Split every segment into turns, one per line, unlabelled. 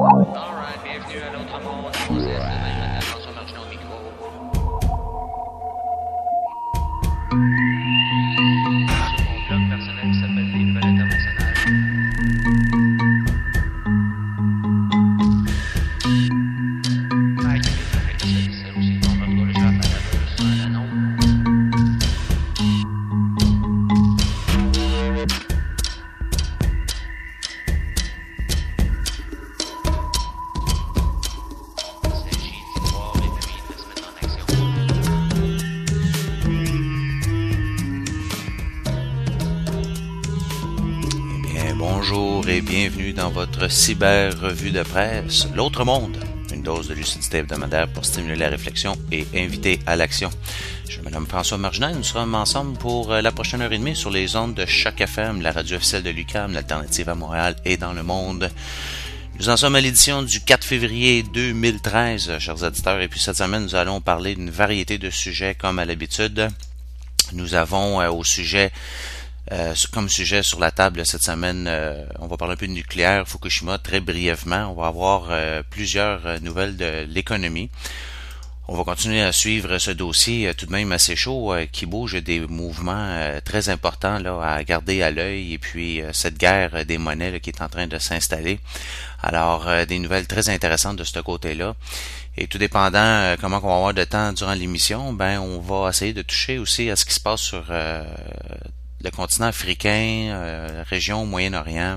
Alright, bienvenue à l'autre monde. On se laisse demain. François Martineau au micro. Sur mon blog personnel qui s'appelle Les Nouvelles Internationales. C'est aussi on va retrouver sur la page sur un annonce.
Bonjour et bienvenue dans votre cyber-revue de presse, L'Autre Monde, une dose de lucidité hebdomadaire pour stimuler la réflexion et inviter à l'action. Je me nomme François Martineau, nous serons ensemble pour la prochaine heure et demie sur les ondes de Choc FM, la radio officielle de l'UQAM, l'alternative à Montréal et dans le monde. Nous en sommes à l'édition du 4 février 2013, chers auditeurs, et puis cette semaine, nous allons parler d'une variété de sujets comme à l'habitude. Nous avons comme sujet sur la table cette semaine, on va parler un peu de nucléaire, Fukushima, très brièvement. On va avoir plusieurs nouvelles de l'économie. On va continuer à suivre ce dossier tout de même assez chaud qui bouge des mouvements très importants là à garder à l'œil et puis cette guerre des monnaies là, qui est en train de s'installer. Alors des nouvelles très intéressantes de ce côté-là. Et tout dépendant comment on va avoir de temps durant l'émission, ben on va essayer de toucher aussi à ce qui se passe sur le continent africain, région Moyen-Orient.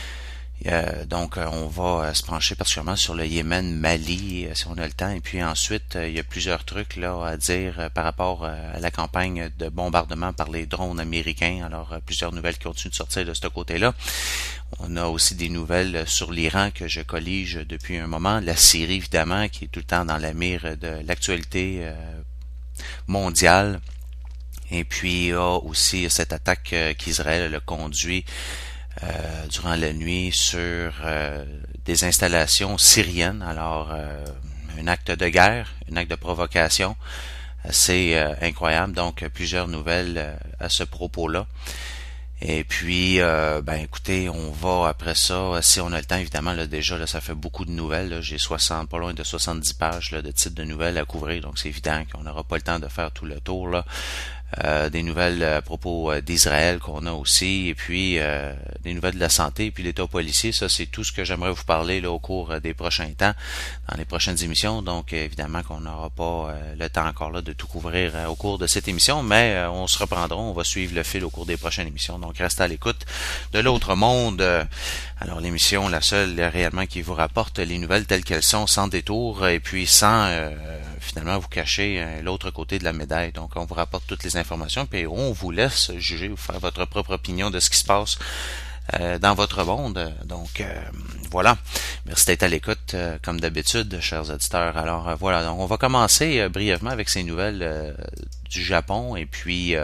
Donc, on va se pencher particulièrement sur le Yémen, Mali, si on a le temps. Et puis ensuite, il y a plusieurs trucs là à dire par rapport à la campagne de bombardement par les drones américains. Alors, plusieurs nouvelles qui continuent de sortir de ce côté-là. On a aussi des nouvelles sur l'Iran que je collige depuis un moment. La Syrie, évidemment, qui est tout le temps dans la mire de l'actualité mondiale. Et puis, il y a aussi cette attaque qu'Israël a conduit durant la nuit sur des installations syriennes. Alors, un acte de guerre, un acte de provocation assez incroyable. Donc, plusieurs nouvelles à ce propos-là. Et puis, écoutez, on va après ça, si on a le temps, évidemment, là, déjà, là, ça fait beaucoup de nouvelles. Là, j'ai pas loin de 70 pages là, de titres de nouvelles à couvrir. Donc, c'est évident qu'on n'aura pas le temps de faire tout le tour, là. Des nouvelles à propos d'Israël qu'on a aussi, et puis des nouvelles de la santé, et puis l'État policier. Ça, c'est tout ce que j'aimerais vous parler là au cours des prochains temps, dans les prochaines émissions. Donc, évidemment qu'on n'aura pas le temps encore là de tout couvrir au cours de cette émission, mais on se reprendra, on va suivre le fil au cours des prochaines émissions. Donc, restez à l'écoute de l'autre monde. Alors, l'émission, la seule réellement qui vous rapporte les nouvelles telles qu'elles sont, sans détour, et puis sans finalement vous cacher l'autre côté de la médaille. Donc, on vous rapporte toutes les informations, puis on vous laisse juger, vous faire votre propre opinion de ce qui se passe dans votre monde. Donc, voilà. Merci d'être à l'écoute, comme d'habitude, chers auditeurs. Alors, voilà. Donc, on va commencer brièvement avec ces nouvelles du Japon, et puis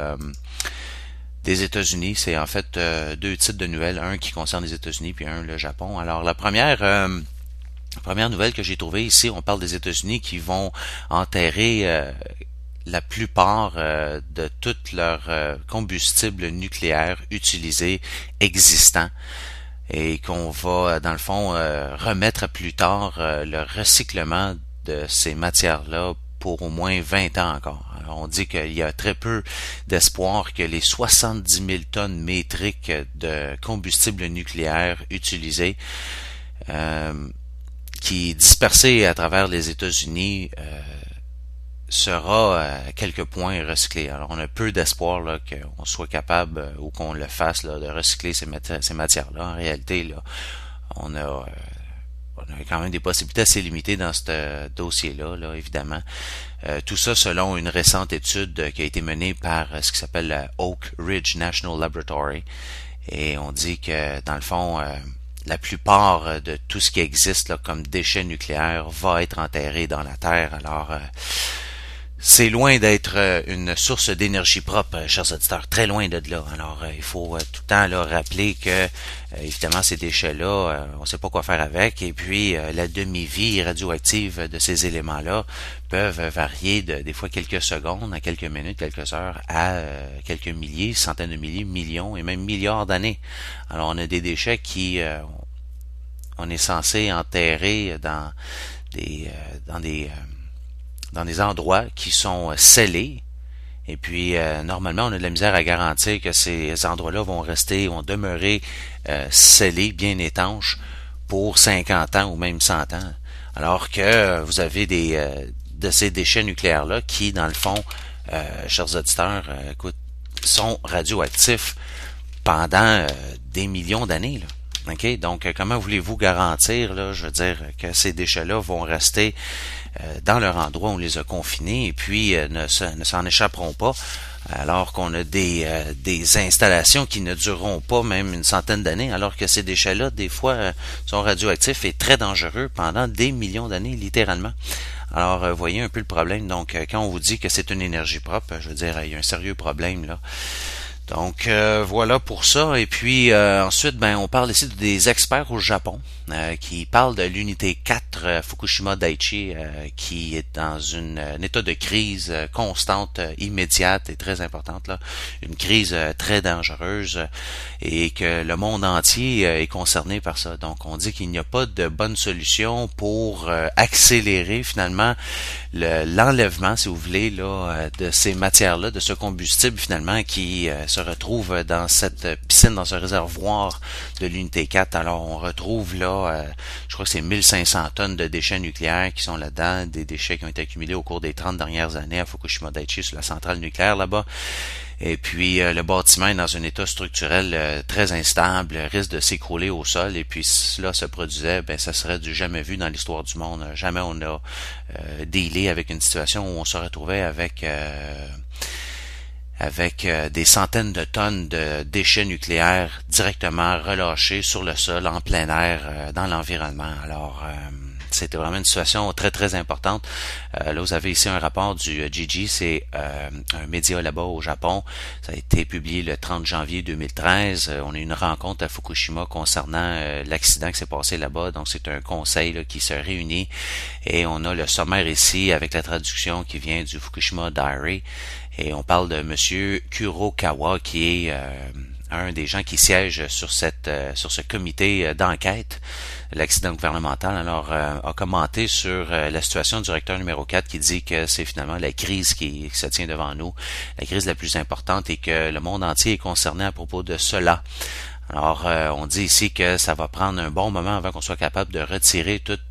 des États-Unis. C'est en fait deux titres de nouvelles, un qui concerne les États-Unis, puis un le Japon. Alors, la première nouvelle que j'ai trouvée ici, on parle des États-Unis qui vont enterrer la plupart de tout leur combustible nucléaire utilisé existant et qu'on va, dans le fond, remettre à plus tard le recyclement de ces matières-là pour au moins 20 ans encore. Alors, on dit qu'il y a très peu d'espoir que les 70 000 tonnes métriques de combustible nucléaire utilisé qui est dispersé à travers les États-Unis sera à quelques points recyclé. Alors, on a peu d'espoir là qu'on soit capable ou qu'on le fasse là, de recycler ces matières-là. En réalité, là, on a quand même des possibilités assez limitées dans ce dossier-là, là, évidemment. Tout ça selon une récente étude qui a été menée par ce qui s'appelle la Oak Ridge National Laboratory. Et on dit que, dans le fond, la plupart de tout ce qui existe là, comme déchets nucléaires va être enterré dans la terre. Alors, c'est loin d'être une source d'énergie propre, chers auditeurs, très loin de là. Alors, il faut tout le temps là, rappeler que, évidemment, ces déchets-là, on ne sait pas quoi faire avec. Et puis, la demi-vie radioactive de ces éléments-là peuvent varier de des fois quelques secondes à quelques minutes, quelques heures, à quelques milliers, centaines de milliers, millions et même milliards d'années. Alors, on a des déchets qui on est censé enterrer des euh, dans des dans des endroits qui sont scellés. Et puis, normalement, on a de la misère à garantir que ces endroits-là vont demeurer scellés, bien étanches, pour 50 ans ou même 100 ans. Alors que vous avez de ces déchets nucléaires-là qui, dans le fond, chers auditeurs, écoute, sont radioactifs pendant des millions d'années, là. OK? Donc, comment voulez-vous garantir, là, je veux dire, que ces déchets-là vont rester dans leur endroit où on les a confinés et puis ne s'en échapperont pas, alors qu'on a des installations qui ne dureront pas même une centaine d'années, alors que ces déchets-là, des fois, sont radioactifs et très dangereux pendant des millions d'années, littéralement. Alors, voyez un peu le problème. Donc, quand on vous dit que c'est une énergie propre, je veux dire, il y a un sérieux problème, là. Donc voilà pour ça. Et puis ensuite, on parle ici des experts au Japon qui parlent de l'unité 4 Fukushima Daiichi qui est dans un état de crise constante, immédiate et très importante, là. Une crise très dangereuse et que le monde entier est concerné par ça. Donc on dit qu'il n'y a pas de bonne solution pour accélérer finalement l'enlèvement, si vous voulez, là, de ces matières-là, de ce combustible finalement qui se retrouve dans cette piscine, dans ce réservoir de l'unité 4. Alors on retrouve là, je crois que c'est 1500 tonnes de déchets nucléaires qui sont là-dedans, des déchets qui ont été accumulés au cours des 30 dernières années à Fukushima Daiichi sur la centrale nucléaire là-bas. Et puis le bâtiment est dans un état structurel très instable, risque de s'écrouler au sol. Et puis si cela se produisait, ça serait du jamais vu dans l'histoire du monde. Jamais on a dealé avec une situation où on se retrouvait avec des centaines de tonnes de déchets nucléaires directement relâchés sur le sol, en plein air, dans l'environnement. Alors, c'était vraiment une situation très, très importante. Là, vous avez ici un rapport du Jiji, c'est un média là-bas au Japon. Ça a été publié le 30 janvier 2013. On a eu une rencontre à Fukushima concernant l'accident qui s'est passé là-bas. Donc, c'est un conseil là, qui se réunit et on a le sommaire ici avec la traduction qui vient du Fukushima Diary. Et on parle de Monsieur Kurokawa, qui est un des gens qui siège sur ce comité d'enquête, l'accident gouvernemental. Alors, a commenté sur la situation du recteur numéro 4 qui dit que c'est finalement la crise qui se tient devant nous, la crise la plus importante et que le monde entier est concerné à propos de cela. Alors, on dit ici que ça va prendre un bon moment avant qu'on soit capable de retirer tout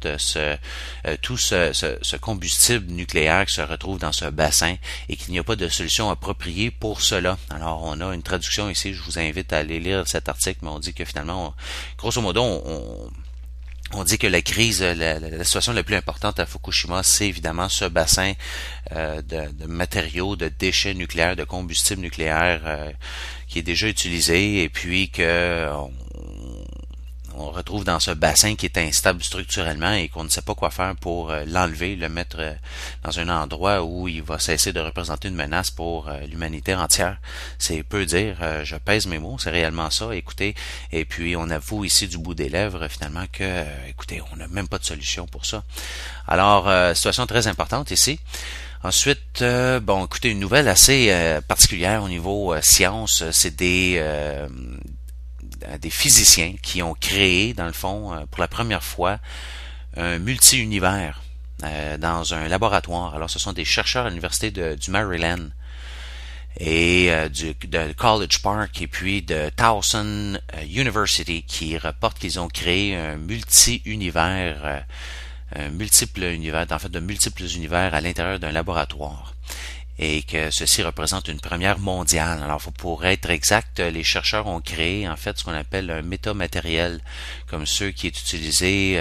ce combustible nucléaire qui se retrouve dans ce bassin et qu'il n'y a pas de solution appropriée pour cela. Alors, on a une traduction ici, je vous invite à aller lire cet article, mais on dit que finalement, grosso modo, on dit que la crise, la situation la plus importante à Fukushima, c'est évidemment ce bassin de matériaux, de déchets nucléaires, de combustible nucléaire qui est déjà utilisé et puis que on retrouve dans ce bassin qui est instable structurellement et qu'on ne sait pas quoi faire pour l'enlever, le mettre dans un endroit où il va cesser de représenter une menace pour l'humanité entière. C'est peu dire, je pèse mes mots, c'est réellement ça, écoutez, et puis on avoue ici du bout des lèvres finalement que, écoutez, on n'a même pas de solution pour ça. Alors, situation très importante ici. Ensuite, écoutez, une nouvelle assez particulière au niveau science, c'est des physiciens qui ont créé, dans le fond, pour la première fois, un multi-univers dans un laboratoire. Alors, ce sont des chercheurs à l'université du Maryland et de College Park et puis de Towson University qui reportent qu'ils ont créé un multi-univers de multiples univers à l'intérieur d'un laboratoire et que ceci représente une première mondiale. Alors, pour être exact, les chercheurs ont créé en fait ce qu'on appelle un métamatériel, comme ceux qui est utilisé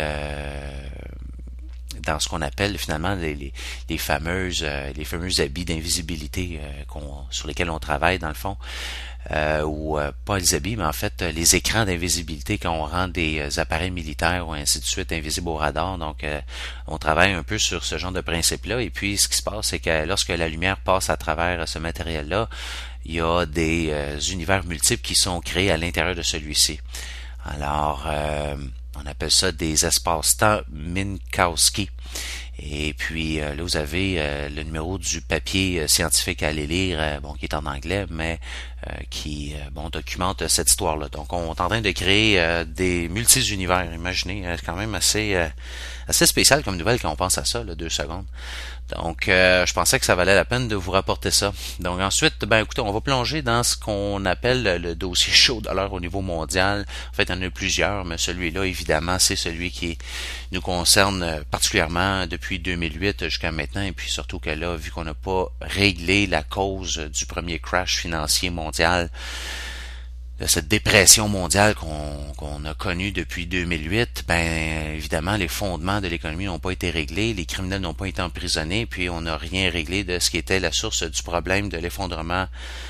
dans ce qu'on appelle finalement les fameux habits d'invisibilité sur lesquels on travaille dans le fond. Ou pas les habits, mais en fait les écrans d'invisibilité quand on rend des appareils militaires ou ainsi de suite invisibles au radar. Donc on travaille un peu sur ce genre de principe-là. Et puis ce qui se passe, c'est que lorsque la lumière passe à travers ce matériel-là, il y a des univers multiples qui sont créés à l'intérieur de celui-ci. Alors on appelle ça des espaces-temps Minkowski. Et puis là, vous avez le numéro du papier scientifique à aller lire, qui est en anglais, mais qui documente cette histoire-là. Donc, on est en train de créer des multi-univers. Imaginez, c'est quand même assez spécial comme nouvelle quand on pense à ça, là, 2 secondes. Donc, je pensais que ça valait la peine de vous rapporter ça. Donc ensuite, écoutez, on va plonger dans ce qu'on appelle le dossier chaud de l'heure au niveau mondial. En fait, il y en a plusieurs, mais celui-là, évidemment, c'est celui qui nous concerne particulièrement depuis 2008 jusqu'à maintenant. Et puis surtout que là, vu qu'on n'a pas réglé la cause du premier crash financier mondial, de cette dépression mondiale qu'on a connue depuis 2008, évidemment, les fondements de l'économie n'ont pas été réglés, les criminels n'ont pas été emprisonnés, puis on n'a rien réglé de ce qui était la source du problème de l'effondrement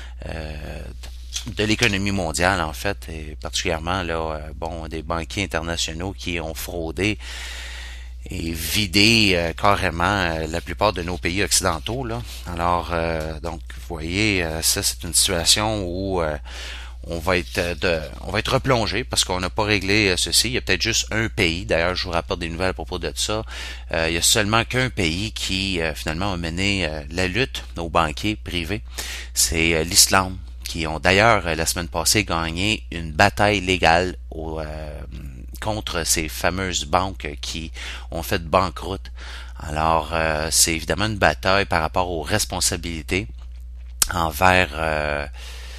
de l'économie mondiale, en fait, et particulièrement là, des banquiers internationaux qui ont fraudé et vidé carrément la plupart de nos pays occidentaux, là. Alors, donc, vous voyez, ça, c'est une situation où on va être replongé parce qu'on n'a pas réglé ceci. Il y a peut-être juste un pays. D'ailleurs, je vous rapporte des nouvelles à propos de ça. Il y a seulement qu'un pays qui finalement a mené la lutte aux banquiers privés. C'est l'Islande, qui ont d'ailleurs la semaine passée gagné une bataille légale contre ces fameuses banques qui ont fait banqueroute. Alors, c'est évidemment une bataille par rapport aux responsabilités envers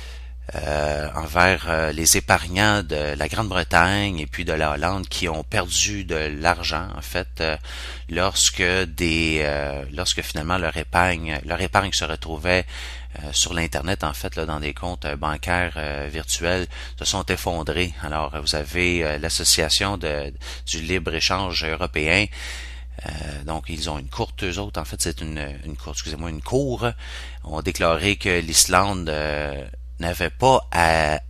les épargnants de la Grande-Bretagne et puis de la Hollande qui ont perdu de l'argent en fait lorsque finalement leur épargne se retrouvait sur l'internet en fait là, dans des comptes bancaires virtuels se sont effondrés. Alors vous avez l'association du libre-échange européen. Donc ils ont une cour, eux autres en fait c'est une cour ont déclaré que l'Islande n'avait pas à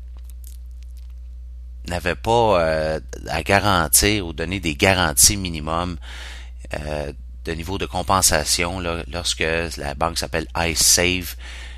garantir ou donner des garanties minimum de niveau de compensation là, lorsque la banque s'appelle iSave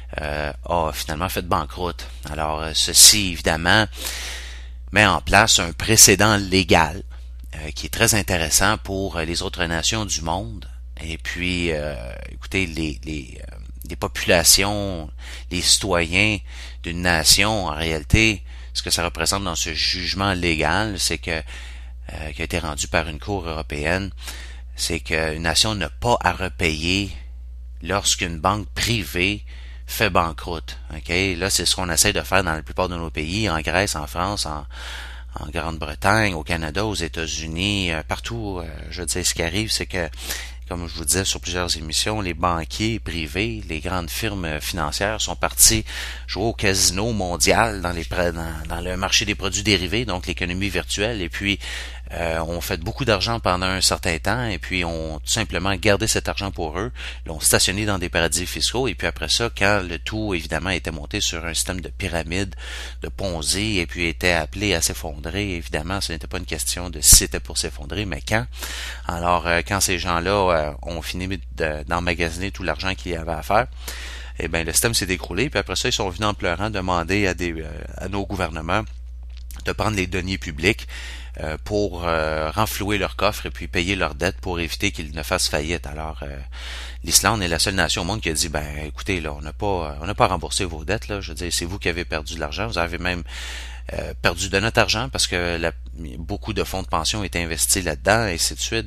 a finalement fait banqueroute. Alors ceci évidemment met en place un précédent légal qui est très intéressant pour les autres nations du monde. Et puis écoutez, les populations, les citoyens d'une nation, en réalité, ce que ça représente dans ce jugement légal, c'est que qui a été rendu par une cour européenne, c'est qu'une nation n'a pas à repayer lorsqu'une banque privée fait banqueroute. Okay? Là, c'est ce qu'on essaie de faire dans la plupart de nos pays, en Grèce, en France, en Grande-Bretagne, au Canada, aux États-Unis, partout. Je veux dire, ce qui arrive, c'est que comme je vous disais sur plusieurs émissions, les banquiers privés, les grandes firmes financières sont partis jouer au casino mondial dans le marché des produits dérivés, donc l'économie virtuelle, et puis ont fait beaucoup d'argent pendant un certain temps, et puis ont tout simplement gardé cet argent pour eux, l'ont stationné dans des paradis fiscaux, et puis après ça, quand le tout évidemment était monté sur un système de pyramide, de Ponzi, et puis était appelé à s'effondrer, évidemment, ce n'était pas une question de si c'était pour s'effondrer, mais quand. Alors, quand ces gens-là ont fini d'emmagasiner tout l'argent qu'il y avait à faire, eh bien, le système s'est écroulé, puis après ça, ils sont venus en pleurant demander à nos gouvernements de prendre les deniers publics pour renflouer leur coffre et puis payer leurs dettes pour éviter qu'ils ne fassent faillite. Alors, l'Islande est la seule nation au monde qui a dit, écoutez, là, on n'a pas remboursé vos dettes, là. Je veux dire, c'est vous qui avez perdu de l'argent. Vous avez même perdu de notre argent parce que beaucoup de fonds de pension étaient investis là-dedans, et ainsi de suite.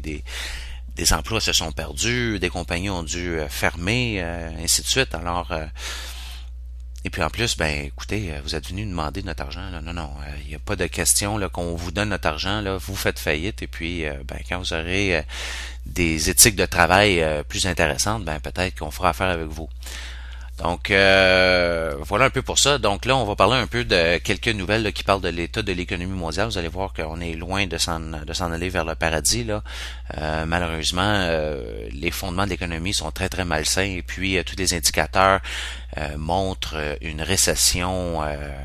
Des emplois se sont perdus, des compagnies ont dû fermer, ainsi de suite. Alors, et puis en plus, écoutez, vous êtes venu demander notre argent. Là. Non, il n'y a pas de question là, qu'on vous donne notre argent. Là, vous faites faillite, et puis quand vous aurez des éthiques de travail plus intéressantes, peut-être qu'on fera affaire avec vous. Donc, voilà un peu pour ça. Donc là, on va parler un peu de quelques nouvelles là, qui parlent de l'état de l'économie mondiale. Vous allez voir qu'on est loin de s'en aller vers le paradis. Là. Malheureusement, les fondements de l'économie sont très, très malsains. Et puis, tous les indicateurs montrent une récession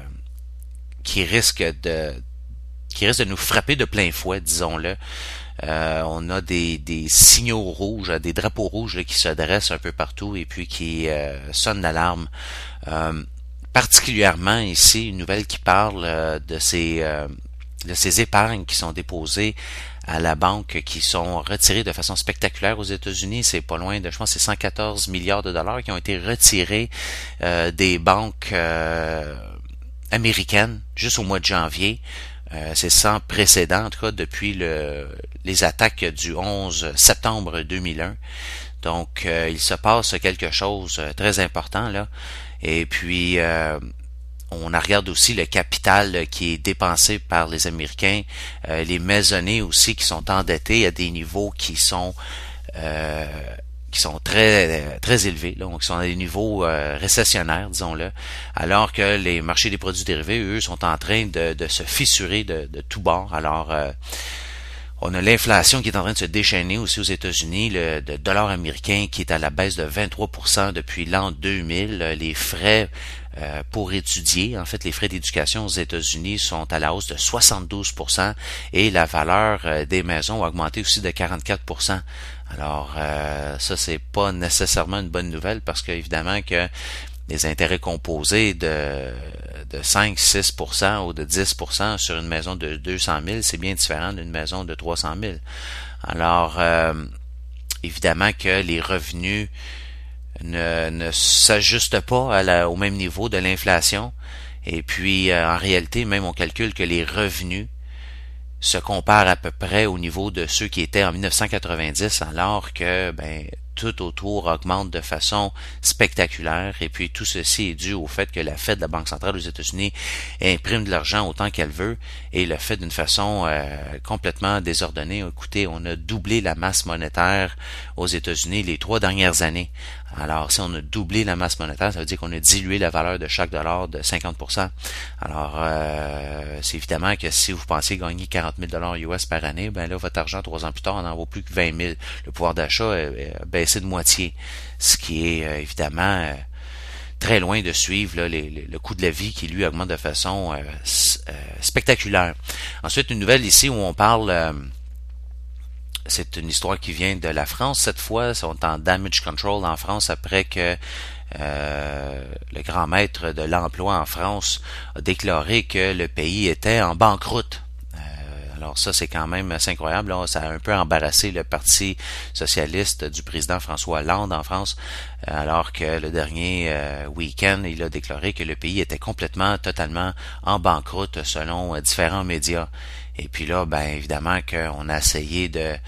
qui risque de nous frapper de plein fouet, disons-le. On a des signaux rouges, des drapeaux rouges là, qui se dressent un peu partout et puis qui sonnent l'alarme. Particulièrement ici, une nouvelle qui parle de ces épargnes qui sont déposées à la banque qui sont retirés de façon spectaculaire aux États-Unis. C'est pas loin de, je pense, c'est 114 milliards de dollars qui ont été retirés des banques américaines juste au mois de janvier. C'est sans précédent, en tout cas, depuis les attaques du 11 septembre 2001. Donc, il se passe quelque chose de très important là. Et puis, on regarde aussi le capital qui est dépensé par les Américains, les maisonnées aussi qui sont endettés à des niveaux qui sont très très élevés, là, donc qui sont à des niveaux récessionnaires, disons-le, alors que les marchés des produits dérivés, eux, sont en train de se fissurer de tous bords. Alors, on a l'inflation qui est en train de se déchaîner aussi aux États-Unis, le dollar américain qui est à la baisse de 23% depuis l'an 2000, les frais pour étudier, en fait les frais d'éducation aux États-Unis sont à la hausse de 72% et la valeur des maisons a augmenté aussi de 44%. Alors ça c'est pas nécessairement une bonne nouvelle parce qu'évidemment que les intérêts composés de 5-6% ou de 10% sur une maison de 200 000, c'est bien différent d'une maison de 300 000. Alors, évidemment que les revenus ne s'ajustent pas au même niveau de l'inflation. Et puis, en réalité, même on calcule que les revenus se comparent à peu près au niveau de ceux qui étaient en 1990, alors que tout autour augmente de façon spectaculaire. Et puis tout ceci est dû au fait que la Fed, la Banque centrale aux États-Unis, imprime de l'argent autant qu'elle veut et le fait d'une façon complètement désordonnée. Écoutez, on a doublé la masse monétaire aux États-Unis les 3 dernières années. Alors, si on a doublé la masse monétaire, ça veut dire qu'on a dilué la valeur de chaque dollar de 50%. Alors, c'est évidemment que si vous pensez gagner 40 000 $ US par année, ben là, votre argent, 3 ans plus tard, n'en vaut plus que 20 000. Le pouvoir d'achat a baissé de moitié, ce qui est évidemment très loin de suivre là, le coût de la vie qui, lui, augmente de façon spectaculaire. Ensuite, une nouvelle ici où on parle... c'est une histoire qui vient de la France cette fois. On est en damage control en France après que le grand maître de l'emploi en France a déclaré que le pays était en banqueroute. Alors ça, c'est quand même assez incroyable. Là, ça a un peu embarrassé le Parti socialiste du président François Hollande en France, alors que le dernier week-end, il a déclaré que le pays était totalement en banqueroute selon différents médias. Et puis là, évidemment qu'on a essayé de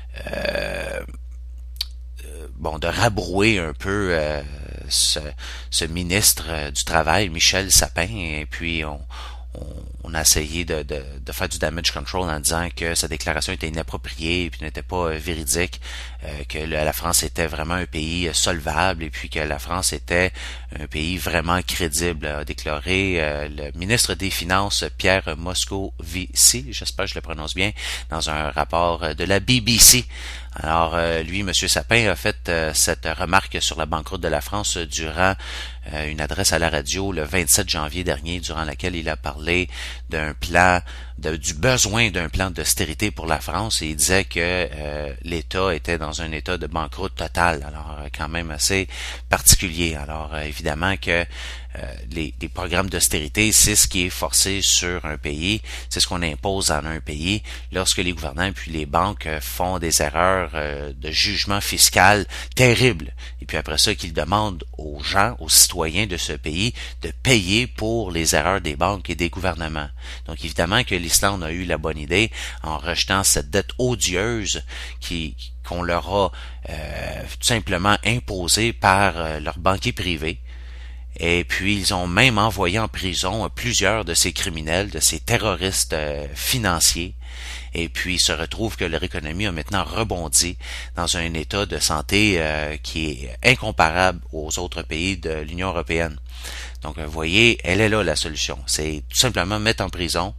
rabrouer un peu ce ministre du Travail, Michel Sapin, et puis on a essayé de faire du damage control en disant que sa déclaration était inappropriée et puis n'était pas véridique, que la France était vraiment un pays solvable et puis que la France était un pays vraiment crédible, a déclaré le ministre des Finances Pierre Moscovici, j'espère que je le prononce bien, dans un rapport de la BBC. Alors lui, M. Sapin, a fait cette remarque sur la banqueroute de la France durant une adresse à la radio le 27 janvier dernier, durant laquelle il a parlé d'un plan, du besoin d'un plan d'austérité pour la France, et il disait que l'État était dans un état de banqueroute totale, alors quand même assez particulier. Alors évidemment que les programmes d'austérité, c'est ce qui est forcé sur un pays, c'est ce qu'on impose en un pays lorsque les gouvernants puis les banques font des erreurs de jugement fiscal terribles. Et puis après ça, qu'ils demandent aux gens, aux citoyens de ce pays de payer pour les erreurs des banques et des gouvernements. Donc évidemment que l'Islande a eu la bonne idée en rejetant cette dette odieuse qu'on leur a tout simplement imposée par leurs banquiers privés. Et puis, ils ont même envoyé en prison plusieurs de ces criminels, de ces terroristes financiers. Et puis, il se retrouve que leur économie a maintenant rebondi dans un état de santé qui est incomparable aux autres pays de l'Union européenne. Donc, vous voyez, elle est là la solution. C'est tout simplement mettre en prison,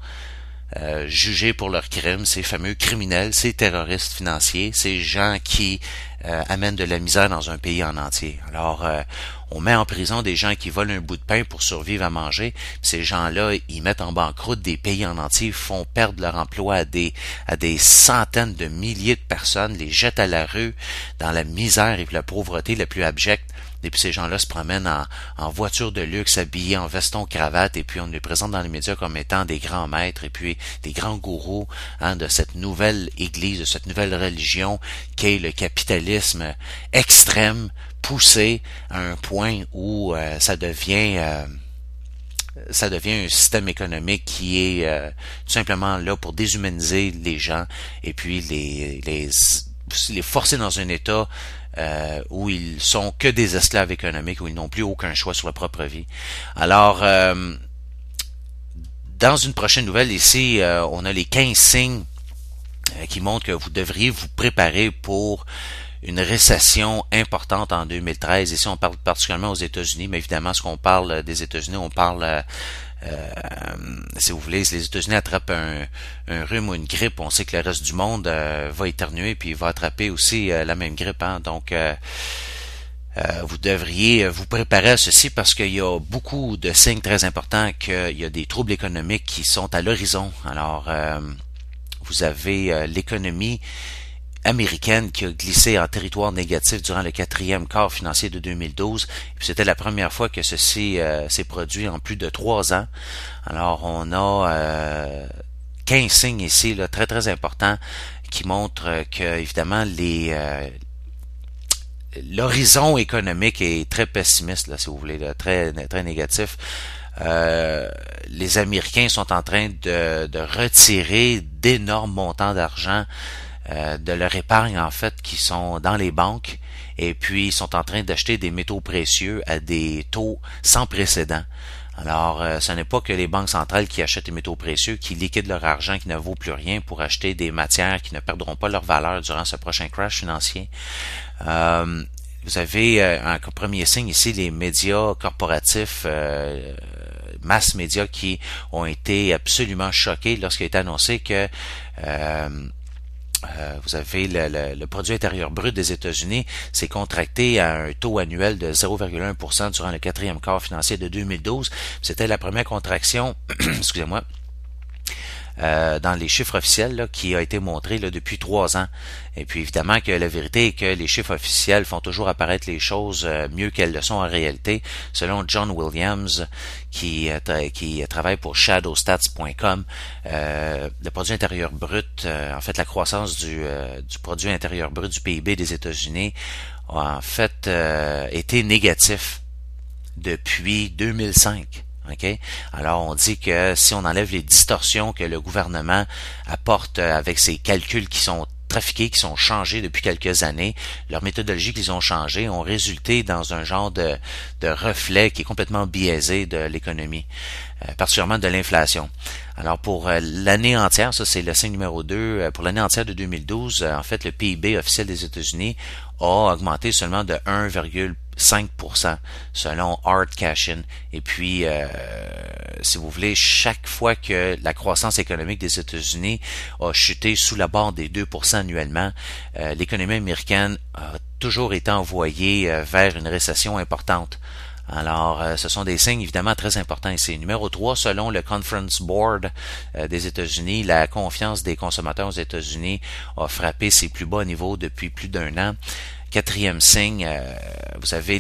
juger pour leurs crimes, ces fameux criminels, ces terroristes financiers, ces gens qui amène de la misère dans un pays en entier. Alors, on met en prison des gens qui volent un bout de pain pour survivre à manger. Ces gens-là, ils mettent en banqueroute des pays en entier, font perdre leur emploi à des centaines de milliers de personnes, les jettent à la rue dans la misère et la pauvreté la plus abjecte. Et puis ces gens-là se promènent en voiture de luxe, habillés en veston cravate, et puis on les présente dans les médias comme étant des grands maîtres et puis des grands gourous de cette nouvelle église, de cette nouvelle religion qu'est le capitalisme extrême, poussé à un point où ça devient un système économique qui est tout simplement là pour déshumaniser les gens et puis les forcer dans un état où ils sont que des esclaves économiques, où ils n'ont plus aucun choix sur leur propre vie. Alors, dans une prochaine nouvelle ici, on a les 15 signes qui montrent que vous devriez vous préparer pour une récession importante en 2013. Ici, on parle particulièrement aux États-Unis, mais évidemment, ce qu'on parle des États-Unis, on parle, si vous voulez, si les États-Unis attrapent un rhume ou une grippe, on sait que le reste du monde va éternuer puis va attraper aussi la même grippe. Donc, vous devriez vous préparer à ceci parce qu'il y a beaucoup de signes très importants qu'il y a des troubles économiques qui sont à l'horizon. Alors, vous avez l'économie américaine qui a glissé en territoire négatif durant le quatrième quart financier de 2012. C'était la première fois que ceci s'est produit en plus de 3 ans. Alors, on a 15 signes ici, là, très très importants, qui montrent que, évidemment, l'horizon économique est très pessimiste, là, si vous voulez, là, très très négatif. Les Américains sont en train de retirer d'énormes montants d'argent de leur épargne, en fait, qui sont dans les banques, et puis ils sont en train d'acheter des métaux précieux à des taux sans précédent. Alors, ce n'est pas que les banques centrales qui achètent des métaux précieux, qui liquident leur argent qui ne vaut plus rien pour acheter des matières qui ne perdront pas leur valeur durant ce prochain crash financier. Vous avez un premier signe ici, les médias corporatifs, mass médias qui ont été absolument choqués lorsqu'il a été annoncé que vous avez le produit intérieur brut des États-Unis s'est contracté à un taux annuel de 0,1% durant le quatrième quart financier de 2012. C'était la première contraction, excusez-moi, dans les chiffres officiels là, qui a été montré là, depuis 3 ans. Et puis évidemment que la vérité est que les chiffres officiels font toujours apparaître les choses mieux qu'elles le sont en réalité. Selon John Williams, qui travaille pour shadowstats.com, le produit intérieur brut, en fait la croissance du produit intérieur brut du PIB des États-Unis a en fait été négatif depuis 2005. Okay? Alors, on dit que si on enlève les distorsions que le gouvernement apporte avec ses calculs qui sont trafiqués, qui sont changés depuis quelques années, leurs méthodologies qu'ils ont changées ont résulté dans un genre de reflet qui est complètement biaisé de l'économie, particulièrement de l'inflation. Alors, pour l'année entière, ça c'est le signe numéro 2, pour l'année entière de 2012, en fait, le PIB officiel des États-Unis a augmenté seulement de 1,5% selon Art Cashin. Et puis, si vous voulez, chaque fois que la croissance économique des États-Unis a chuté sous la barre des 2% annuellement, l'économie américaine a toujours été envoyée vers une récession importante. Alors, ce sont des signes évidemment très importants ici. Numéro 3, selon le Conference Board des États-Unis, la confiance des consommateurs aux États-Unis a frappé ses plus bas niveaux depuis plus d'1 an. Quatrième signe, vous avez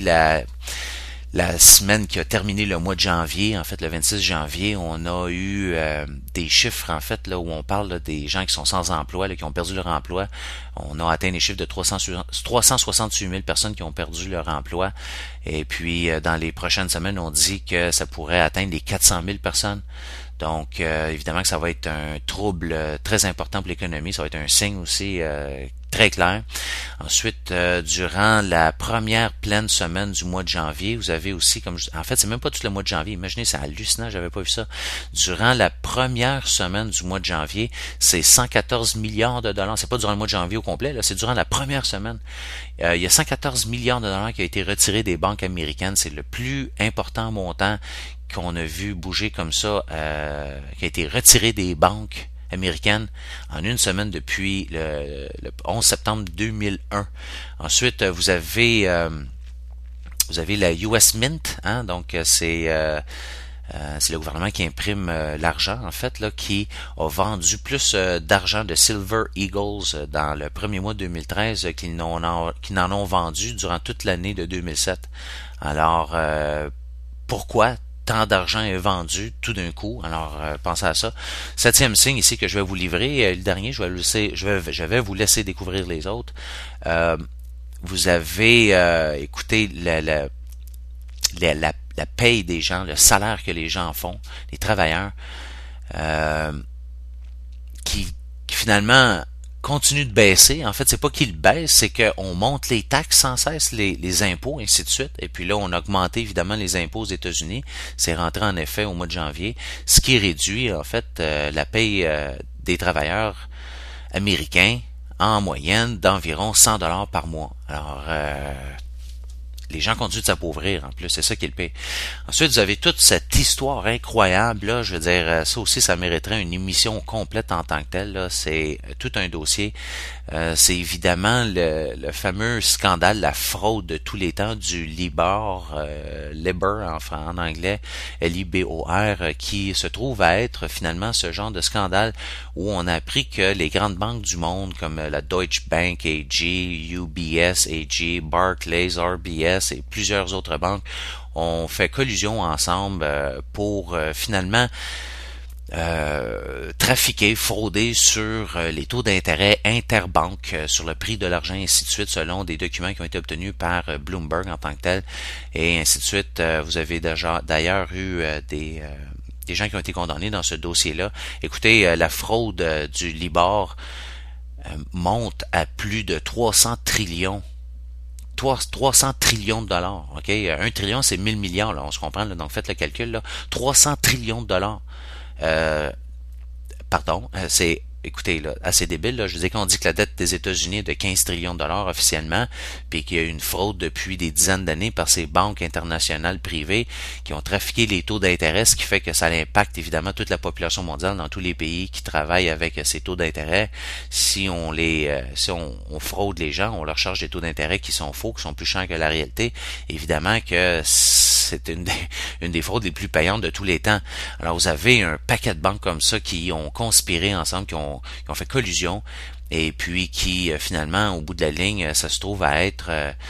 la semaine qui a terminé le mois de janvier, en fait le 26 janvier, on a eu des chiffres en fait là où on parle là, des gens qui sont sans emploi, là, qui ont perdu leur emploi. On a atteint les chiffres de 368 000 personnes qui ont perdu leur emploi. Et puis dans les prochaines semaines, on dit que ça pourrait atteindre les 400 000 personnes. Donc, évidemment que ça va être un trouble très important pour l'économie. Ça va être un signe aussi très clair. Ensuite, durant la première pleine semaine du mois de janvier, vous avez aussi, en fait, c'est même pas tout le mois de janvier. Imaginez, c'est hallucinant, j'avais pas vu ça. Durant la première semaine du mois de janvier, c'est 114 milliards de dollars. C'est pas durant le mois de janvier au complet, là, c'est durant la première semaine. Il y a 114 milliards de dollars qui a été retiré des banques américaines. C'est le plus important montant qu'on a vu bouger comme ça, qui a été retiré des banques américaine en une semaine depuis le 11 septembre 2001. Ensuite, vous avez la US Mint, hein, donc c'est le gouvernement qui imprime l'argent, en fait, là, qui a vendu plus d'argent de Silver Eagles dans le premier mois de 2013 qu'ils n'en ont vendu durant toute l'année de 2007. Alors, pourquoi tant d'argent est vendu tout d'un coup? Alors, pensez à ça. Septième signe ici que je vais vous livrer. Le dernier, je vais vous laisser découvrir les autres. Vous avez, écoutez, la paye des gens, le salaire que les gens font, les travailleurs, qui finalement continuent de baisser. En fait, c'est pas qu'ils baissent, c'est qu'on monte les taxes sans cesse, les impôts, ainsi de suite. Et puis là, on a augmenté évidemment les impôts aux États-Unis. C'est rentré en effet au mois de janvier, ce qui réduit en fait la paye des travailleurs américains en moyenne d'environ 100 $ par mois. Alors, les gens continuent de s'appauvrir en plus, c'est ça qui est le pire. Ensuite, vous avez toute cette histoire incroyable, là, je veux dire, ça aussi, ça mériterait une émission complète en tant que telle, là. C'est tout un dossier. C'est évidemment le fameux scandale, la fraude de tous les temps du Libor, Libor en anglais, Libor, qui se trouve à être finalement ce genre de scandale où on a appris que les grandes banques du monde comme la Deutsche Bank AG, UBS AG, Barclays, RBS et plusieurs autres banques ont fait collusion ensemble pour finalement trafiquer, frauder sur les taux d'intérêt interbanques, sur le prix de l'argent, et ainsi de suite, selon des documents qui ont été obtenus par Bloomberg en tant que tel, et ainsi de suite. Vous avez d'ailleurs eu des gens qui ont été condamnés dans ce dossier-là. Écoutez, la fraude du Libor monte à plus de 300 trillions. 300 trillions de dollars, ok? 1 trillion, c'est 1000 milliards, là, on se comprend, là, donc faites le calcul, là. 300 trillions de dollars. C'est, écoutez, là, assez débile, là. Je vous dis qu'on dit que la dette des États-Unis est de 15 trillions de dollars officiellement, puis qu'il y a eu une fraude depuis des dizaines d'années par ces banques internationales privées qui ont trafiqué les taux d'intérêt, ce qui fait que ça impacte évidemment toute la population mondiale dans tous les pays qui travaillent avec ces taux d'intérêt. Si on fraude les gens, on leur charge des taux d'intérêt qui sont faux, qui sont plus chers que la réalité. Évidemment que c'est une des fraudes les plus payantes de tous les temps. Alors vous avez un paquet de banques comme ça qui ont conspiré ensemble, qui ont fait collusion, et puis qui finalement, au bout de la ligne, ça se trouve à être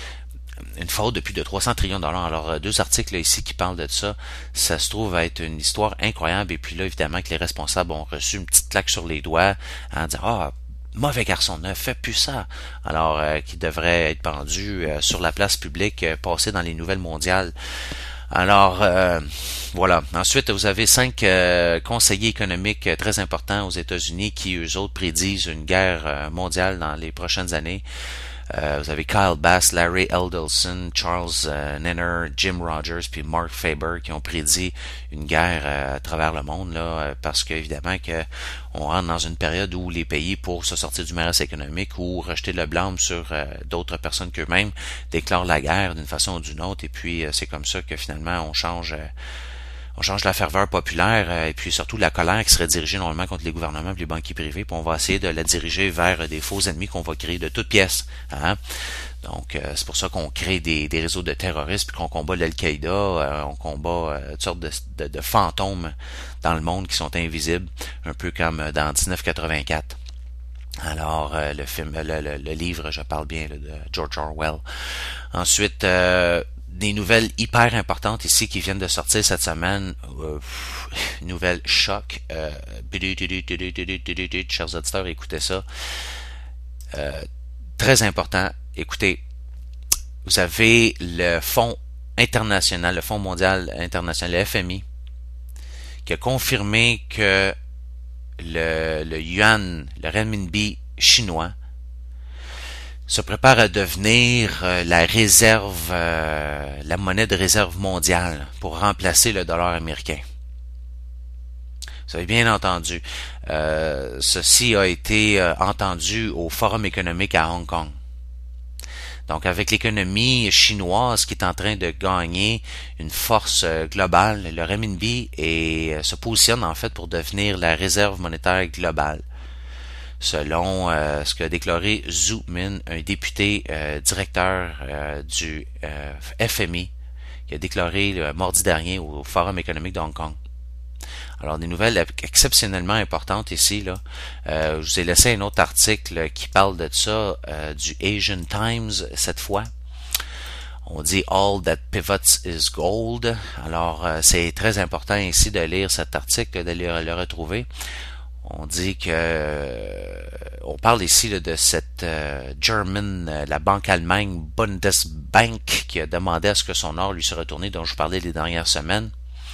une fraude de plus de 300 trillions de dollars. Alors, deux articles là, ici qui parlent de ça. Ça se trouve à être une histoire incroyable. Et puis là, évidemment, que les responsables ont reçu une petite claque sur les doigts en disant mauvais garçon, ne fais plus ça. Alors, qui devrait être pendu sur la place publique, passé dans les nouvelles mondiales. Alors, voilà. Ensuite, vous avez 5 conseillers économiques très importants aux États-Unis qui, eux autres, prédisent une guerre mondiale dans les prochaines années. Vous avez Kyle Bass, Larry Eldelson, Charles Nenner, Jim Rogers, puis Mark Faber qui ont prédit une guerre à travers le monde, là, parce qu'évidemment que on rentre dans une période où les pays, pour se sortir du malaise économique ou rejeter le blâme sur d'autres personnes qu'eux-mêmes, déclarent la guerre d'une façon ou d'une autre, et puis c'est comme ça que finalement on change la ferveur populaire et puis surtout la colère qui serait dirigée normalement contre les gouvernements et les banquiers privés, puis on va essayer de la diriger vers des faux ennemis qu'on va créer de toutes pièces. Hein? Donc c'est pour ça qu'on crée des réseaux de terroristes, puis qu'on combat l'Al-Qaïda, on combat toutes sortes de fantômes dans le monde qui sont invisibles, un peu comme dans 1984. Alors, le livre, je parle bien là, de George Orwell. Ensuite, des nouvelles hyper importantes ici qui viennent de sortir cette semaine. Nouvelle choc. Chers auditeurs, écoutez ça. Très important. Écoutez, vous avez le Fonds international, le Fonds mondial international, le FMI, qui a confirmé que le yuan, le renminbi chinois, se prépare à devenir la réserve, la monnaie de réserve mondiale pour remplacer le dollar américain. Vous avez bien entendu. Ceci a été entendu au Forum économique à Hong Kong. Donc, avec l'économie chinoise qui est en train de gagner une force globale, le renminbi se positionne en fait pour devenir la réserve monétaire globale. Selon ce qu'a déclaré Zhu Min, un député directeur du FMI, qui a déclaré mardi dernier au Forum économique de Hong Kong. Alors, des nouvelles exceptionnellement importantes ici, là. Je vous ai laissé un autre article qui parle de ça, du Asian Times cette fois. On dit All that pivots is gold. Alors, c'est très important ici de lire cet article, de le retrouver. On dit on parle ici là, de cette la banque allemande Bundesbank qui a demandé à ce que son or lui soit retourné, dont je vous parlais les dernières semaines,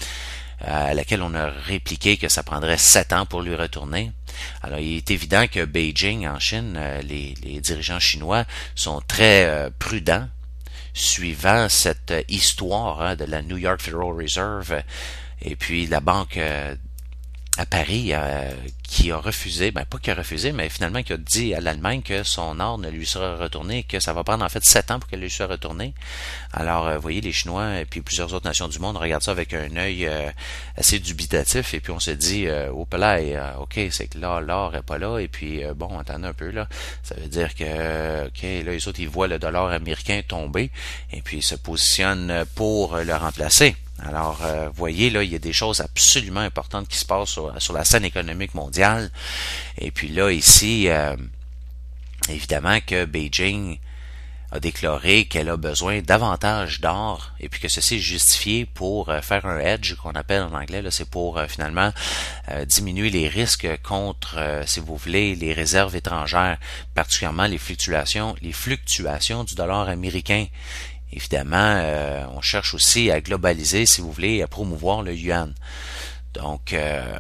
à laquelle on a répliqué que ça prendrait 7 ans pour lui retourner. Alors, il est évident que Beijing, en Chine, les dirigeants chinois sont très prudents, suivant cette histoire de la New York Federal Reserve et puis la banque à Paris qui a refusé, pas qui a refusé, mais finalement qui a dit à l'Allemagne que son or ne lui sera retourné, que ça va prendre en fait 7 ans pour qu'elle lui soit retournée. Alors, vous voyez, les Chinois et puis plusieurs autres nations du monde regardent ça avec un œil assez dubitatif et puis on se dit, ok, c'est que là, l'or est pas là et puis, attendez un peu là, ça veut dire que, ok, là, les autres, ils voient le dollar américain tomber et puis ils se positionnent pour le remplacer. Alors, voyez, là, il y a des choses absolument importantes qui se passent sur la scène économique mondiale. Et puis là, ici, évidemment que Beijing a déclaré qu'elle a besoin davantage d'or et puis que ceci est justifié pour faire un hedge qu'on appelle en anglais, là, c'est pour finalement diminuer les risques contre, si vous voulez, les réserves étrangères, particulièrement les fluctuations du dollar américain. Évidemment, on cherche aussi à globaliser, si vous voulez, à promouvoir le yuan. Donc,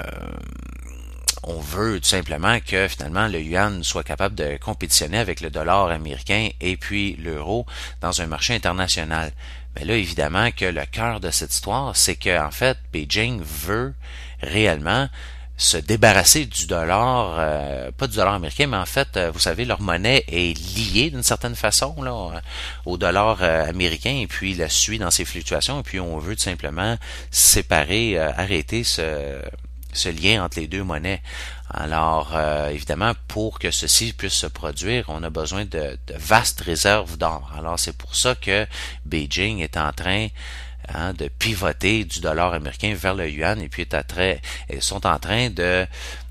on veut tout simplement que finalement le yuan soit capable de compétitionner avec le dollar américain et puis l'euro dans un marché international. Mais là, évidemment que le cœur de cette histoire, c'est que en fait, Beijing veut réellement se débarrasser du dollar, pas du dollar américain, mais en fait, vous savez, leur monnaie est liée d'une certaine façon là, au dollar américain et puis la suit dans ses fluctuations et puis on veut tout simplement séparer, arrêter ce lien entre les deux monnaies. Alors, évidemment, pour que ceci puisse se produire, on a besoin de vastes réserves d'or. Alors, c'est pour ça que Beijing est en train de pivoter du dollar américain vers le yuan et puis sont en train de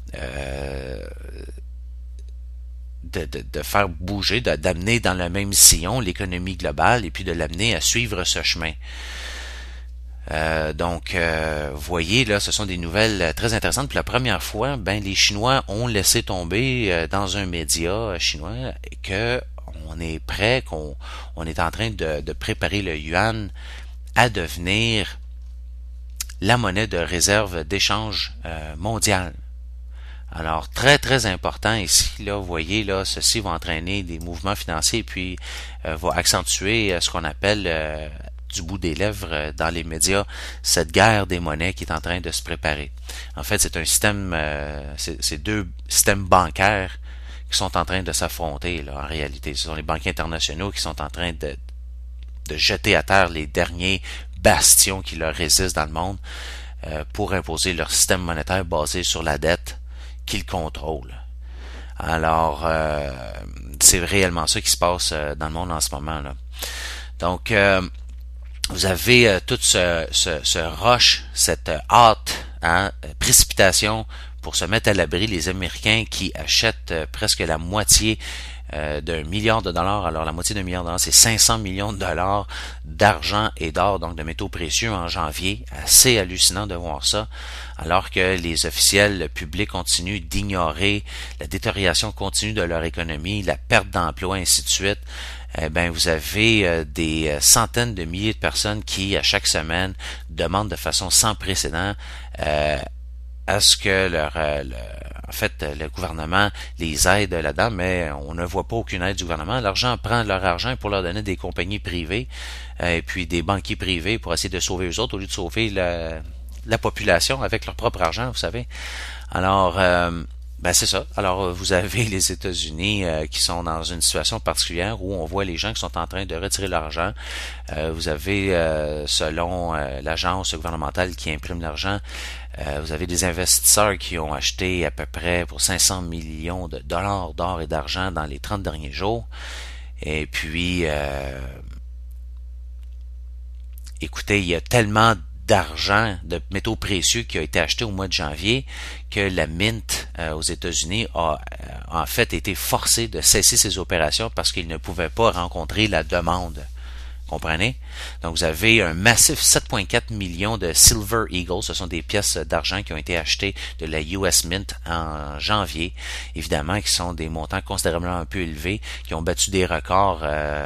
faire bouger, d'amener dans le même sillon l'économie globale et puis de l'amener à suivre ce chemin. Donc, vous voyez, là, ce sont des nouvelles très intéressantes. Puis la première fois, les Chinois ont laissé tomber dans un média chinois que on est prêt, qu'on est en train de préparer le yuan à devenir la monnaie de réserve d'échange mondiale. Alors, très, très important ici, là, vous voyez, là, ceci va entraîner des mouvements financiers et puis va accentuer ce qu'on appelle du bout des lèvres dans les médias, cette guerre des monnaies qui est en train de se préparer. En fait, c'est un système, c'est deux systèmes bancaires qui sont en train de s'affronter, là, en réalité. Ce sont les banquiers internationaux qui sont en train de jeter à terre les derniers bastions qui leur résistent dans le monde pour imposer leur système monétaire basé sur la dette qu'ils contrôlent. Alors, c'est réellement ça qui se passe dans le monde en ce moment, là. Donc, vous avez tout ce rush, cette hâte, précipitation pour se mettre à l'abri, les Américains qui achètent presque la moitié d'1 milliard de dollars. Alors la moitié d'1 milliard de dollars, c'est 500 millions de dollars d'argent et d'or, donc de métaux précieux en janvier. Assez hallucinant de voir ça, alors que les officiels publics continuent d'ignorer la détérioration continue de leur économie, la perte d'emploi, ainsi de suite. Vous avez des centaines de milliers de personnes qui, à chaque semaine, demandent de façon sans précédent à ce que le gouvernement les aide là-dedans, mais on ne voit pas aucune aide du gouvernement. L'argent prend leur argent pour leur donner des compagnies privées et puis des banquiers privés pour essayer de sauver eux autres au lieu de sauver la population avec leur propre argent, vous savez. Alors, Ben c'est ça. Alors vous avez les États-Unis qui sont dans une situation particulière où on voit les gens qui sont en train de retirer l'argent. Vous avez, selon l'agence gouvernementale qui imprime l'argent, vous avez des investisseurs qui ont acheté à peu près pour 500 millions de dollars d'or et d'argent dans les 30 derniers jours. Et puis, écoutez, il y a tellement d'argent, de métaux précieux qui a été acheté au mois de janvier que la Mint aux États-Unis a en fait été forcée de cesser ses opérations parce qu'il ne pouvait pas rencontrer la demande. Comprenez? Donc vous avez un massif 7,4 millions de Silver Eagles, ce sont des pièces d'argent qui ont été achetées de la US Mint en janvier, évidemment qui sont des montants considérablement un peu élevés, qui ont battu des records,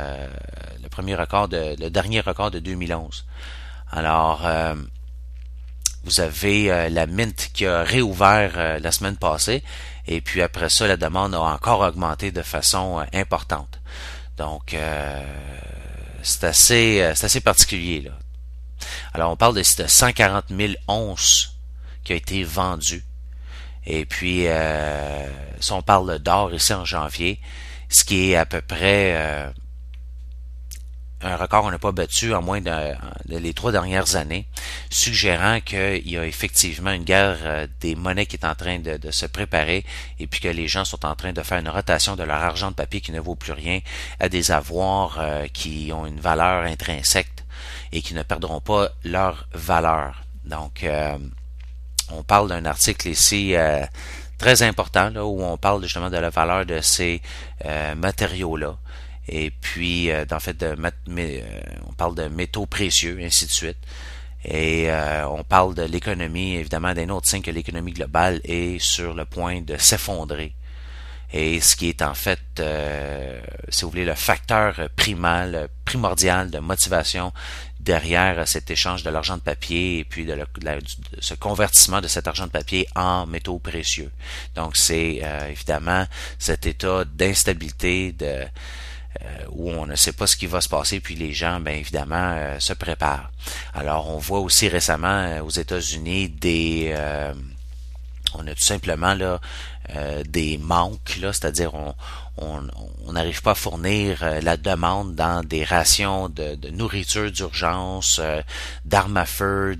le dernier record de 2011. Alors, vous avez la Mint qui a réouvert la semaine passée, et puis après ça, la demande a encore augmenté de façon importante. Donc, c'est assez particulier, là. Alors, on parle de 140 000 onces qui a été vendues. Et puis, si on parle d'or ici en janvier, ce qui est à peu près un record qu'on n'a pas battu en moins de les 3 dernières années, suggérant qu'il y a effectivement une guerre des monnaies qui est en train de se préparer et puis que les gens sont en train de faire une rotation de leur argent de papier qui ne vaut plus rien à des avoirs qui ont une valeur intrinsèque et qui ne perdront pas leur valeur. Donc, on parle d'un article ici très important là, où on parle justement de la valeur de ces matériaux-là. Et puis, en fait, on parle de métaux précieux, ainsi de suite. Et on parle de l'économie, évidemment, d'un autre signe que l'économie globale est sur le point de s'effondrer. Et ce qui est en fait, si vous voulez, le facteur primordial de motivation derrière cet échange de l'argent de papier et puis de ce convertissement de cet argent de papier en métaux précieux. Donc, c'est évidemment cet état d'instabilité, où on ne sait pas ce qui va se passer, puis les gens, bien évidemment, se préparent. Alors, on voit aussi récemment aux États-Unis on a tout simplement là des manques, là, c'est-à-dire on n'arrive pas à fournir la demande dans des rations de nourriture d'urgence, d'armes à feu,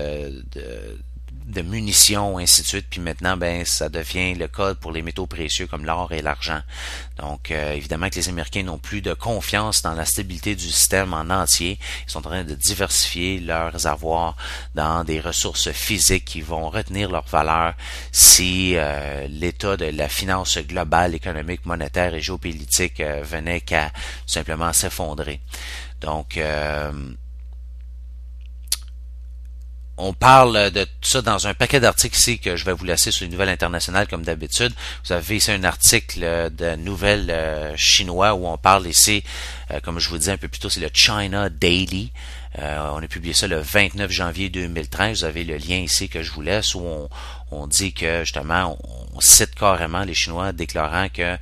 de munitions, ainsi de suite. Puis maintenant, ben ça devient le cas pour les métaux précieux comme l'or et l'argent. Donc, évidemment que les Américains n'ont plus de confiance dans la stabilité du système en entier. Ils sont en train de diversifier leurs avoirs dans des ressources physiques qui vont retenir leur valeur si l'état de la finance globale, économique, monétaire et géopolitique venait qu'à simplement s'effondrer. Donc, on parle de tout ça dans un paquet d'articles ici que je vais vous laisser sur les nouvelles internationales comme d'habitude. Vous avez ici un article de nouvelles chinois où on parle ici, comme je vous disais un peu plus tôt, c'est le China Daily. On a publié ça le 29 janvier 2013. Vous avez le lien ici que je vous laisse où on dit que justement, on cite carrément les Chinois déclarant que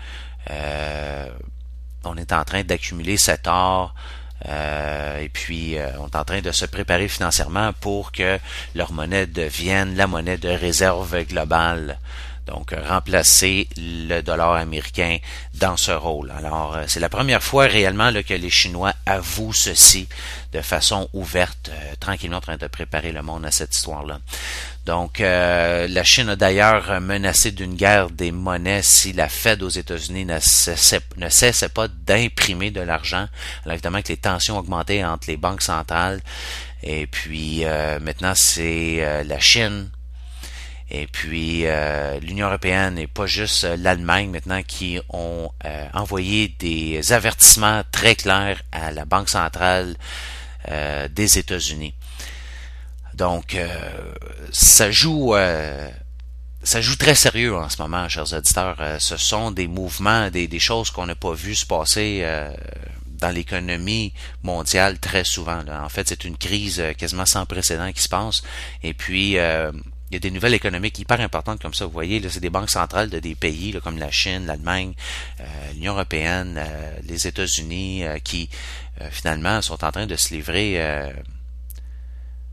on est en train d'accumuler cet or. Et puis on est en train de se préparer financièrement pour que leur monnaie devienne la monnaie de réserve globale. Donc remplacer le dollar américain dans ce rôle. Alors c'est la première fois réellement là, que les Chinois avouent ceci de façon ouverte, tranquillement en train de préparer le monde à cette histoire-là. Donc, la Chine a d'ailleurs menacé d'une guerre des monnaies si la Fed aux États-Unis ne cessait pas d'imprimer de l'argent. Alors évidemment que les tensions augmentaient entre les banques centrales. Et puis maintenant, c'est la Chine. Et puis l'Union européenne et pas juste l'Allemagne maintenant qui ont envoyé des avertissements très clairs à la Banque centrale des États-Unis. Donc, ça joue très sérieux en ce moment, chers auditeurs. Ce sont des mouvements, des choses qu'on n'a pas vues se passer dans l'économie mondiale très souvent. Là. En fait, c'est une crise quasiment sans précédent qui se passe. Et puis, il y a des nouvelles économiques hyper importantes comme ça. Vous voyez, là, c'est des banques centrales de des pays là, comme la Chine, l'Allemagne, l'Union européenne, les États-Unis, qui finalement sont en train de se livrer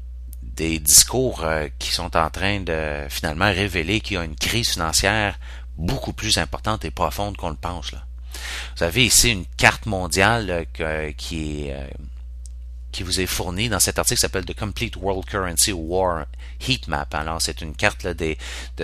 des discours qui sont en train de finalement révéler qu'il y a une crise financière beaucoup plus importante et profonde qu'on le pense, là. Vous avez ici une carte mondiale qui vous est fournie dans cet article qui s'appelle The Complete World Currency War Heat Map. Alors, c'est une carte là, de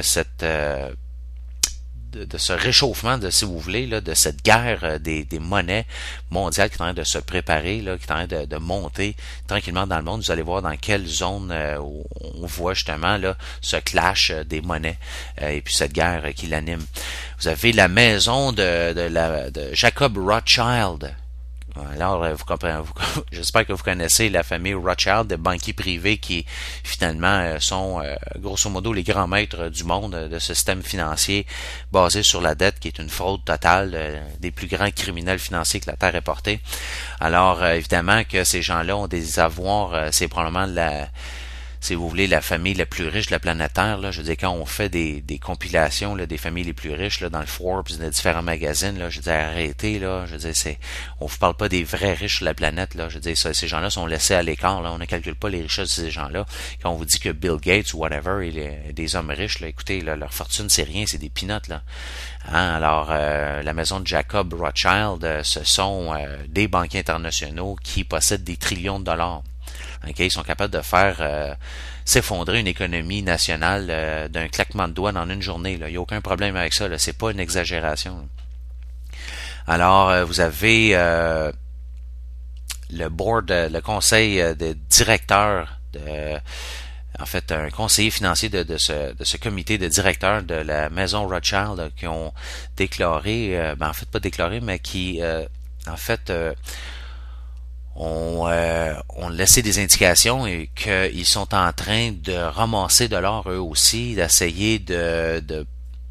ce réchauffement, si vous voulez, là, de cette guerre des monnaies mondiales qui est en train de se préparer, là, qui est en train de monter tranquillement dans le monde. Vous allez voir dans quelle zone où on voit justement là ce clash des monnaies et puis cette guerre qui l'anime. Vous avez la maison de Jacob Rothschild. Alors, vous comprenez, j'espère que vous connaissez la famille Rothschild, de banquiers privés qui finalement sont grosso modo les grands maîtres du monde de ce système financier basé sur la dette, qui est une fraude totale des plus grands criminels financiers que la Terre ait porté. Alors, évidemment que ces gens-là ont des avoirs, c'est probablement si vous voulez, la famille la plus riche de la planète Terre, là. Je veux dire, quand on fait des compilations là, des familles les plus riches là, dans le Forbes, dans différents magazines, là, je veux dire, arrêtez, là. Je veux dire, on vous parle pas des vrais riches sur la planète, là. Je veux dire, ces gens-là sont laissés à l'écart, là. On ne calcule pas les richesses de ces gens-là. Quand on vous dit que Bill Gates ou whatever, il est des hommes riches, là, écoutez, là, leur fortune, c'est rien, c'est des peanuts, là. Hein? Alors, la maison de Jacob Rothschild, ce sont des banquiers internationaux qui possèdent des trillions de dollars. Okay, ils sont capables de faire s'effondrer une économie nationale d'un claquement de doigts dans une journée. Là. Il n'y a aucun problème avec ça. Là. C'est pas une exagération. Là. Alors, vous avez le board, le conseil de directeurs, en fait, un conseiller financier de ce comité de directeurs de la maison Rothschild là, qui ont déclaré, en fait pas déclaré, mais qui en fait ont laissé des indications et qu'ils sont en train de ramasser de l'or eux aussi, d'essayer de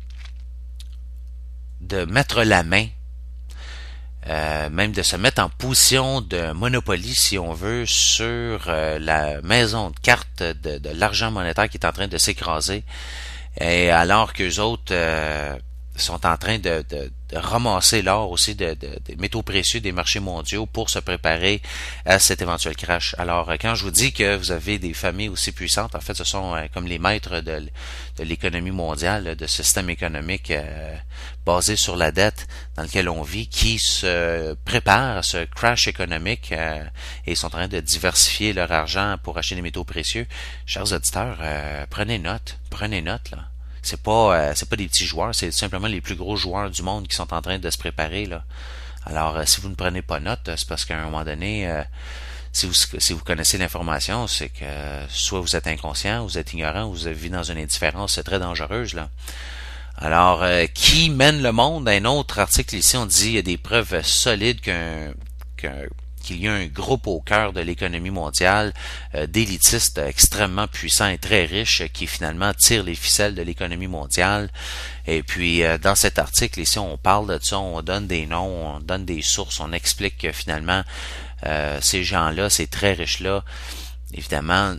mettre la main, même de se mettre en position de monopoly, si on veut, sur la maison de cartes de l'argent monétaire qui est en train de s'écraser, et alors qu'eux autres sont en train de ramasser l'or aussi des métaux précieux des marchés mondiaux pour se préparer à cet éventuel crash. Alors, quand je vous dis que vous avez des familles aussi puissantes, en fait, ce sont comme les maîtres de l'économie mondiale, de ce système économique basé sur la dette dans lequel on vit, qui se préparent à ce crash économique et sont en train de diversifier leur argent pour acheter des métaux précieux. Chers auditeurs, prenez note, là. C'est pas des petits joueurs, c'est simplement les plus gros joueurs du monde qui sont en train de se préparer là. Alors si vous ne prenez pas note, c'est parce qu'à un moment donné, si vous connaissez l'information, c'est que soit vous êtes inconscient, vous êtes ignorant, vous vivez dans une indifférence très dangereuse là. Alors qui mène le monde? Un autre article ici, on dit il y a des preuves solides qu'il y a un groupe au cœur de l'économie mondiale d'élitistes extrêmement puissants et très riches qui finalement tirent les ficelles de l'économie mondiale. Et puis dans cet article ici, on parle de ça, on donne des noms, on donne des sources, on explique que finalement ces gens-là, ces très riches-là, évidemment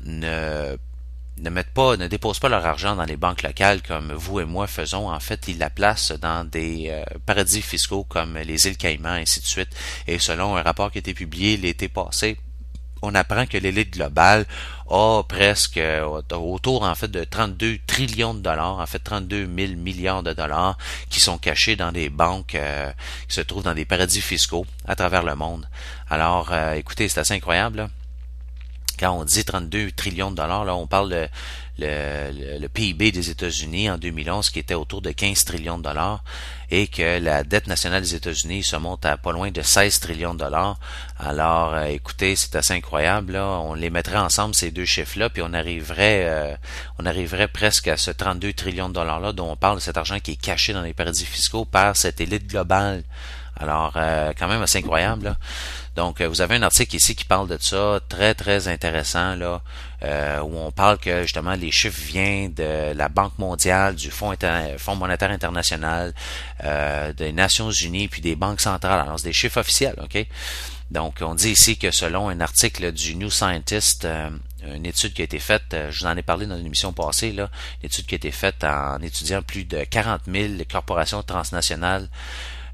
ne déposent pas leur argent dans les banques locales comme vous et moi faisons. En fait, ils la placent dans des paradis fiscaux comme les îles Caïmans, ainsi de suite. Et selon un rapport qui a été publié l'été passé, on apprend que l'élite globale a presque autour en fait de 32 trillions de dollars, en fait 32 000 milliards de dollars qui sont cachés dans des banques qui se trouvent dans des paradis fiscaux à travers le monde. Alors, écoutez, c'est assez incroyable, là. Quand on dit 32 trillions de dollars, là, on parle le PIB des États-Unis en 2011 qui était autour de 15 trillions de dollars et que la dette nationale des États-Unis se monte à pas loin de 16 trillions de dollars. Alors, écoutez, c'est assez incroyable, là. On les mettrait ensemble, ces deux chiffres-là, puis on arriverait presque à ce 32 trillions de dollars-là dont on parle, de cet argent qui est caché dans les paradis fiscaux par cette élite globale. Alors, quand même assez incroyable, là. Donc, vous avez un article ici qui parle de ça, très, très intéressant, là, où on parle que, justement, les chiffres viennent de la Banque mondiale, du Fonds monétaire international, des Nations unies, puis des banques centrales. Alors, c'est des chiffres officiels, OK? Donc, on dit ici que selon un article du New Scientist, une étude qui a été faite, je vous en ai parlé dans une émission passée, là, une étude qui a été faite en étudiant plus de 40 000 corporations transnationales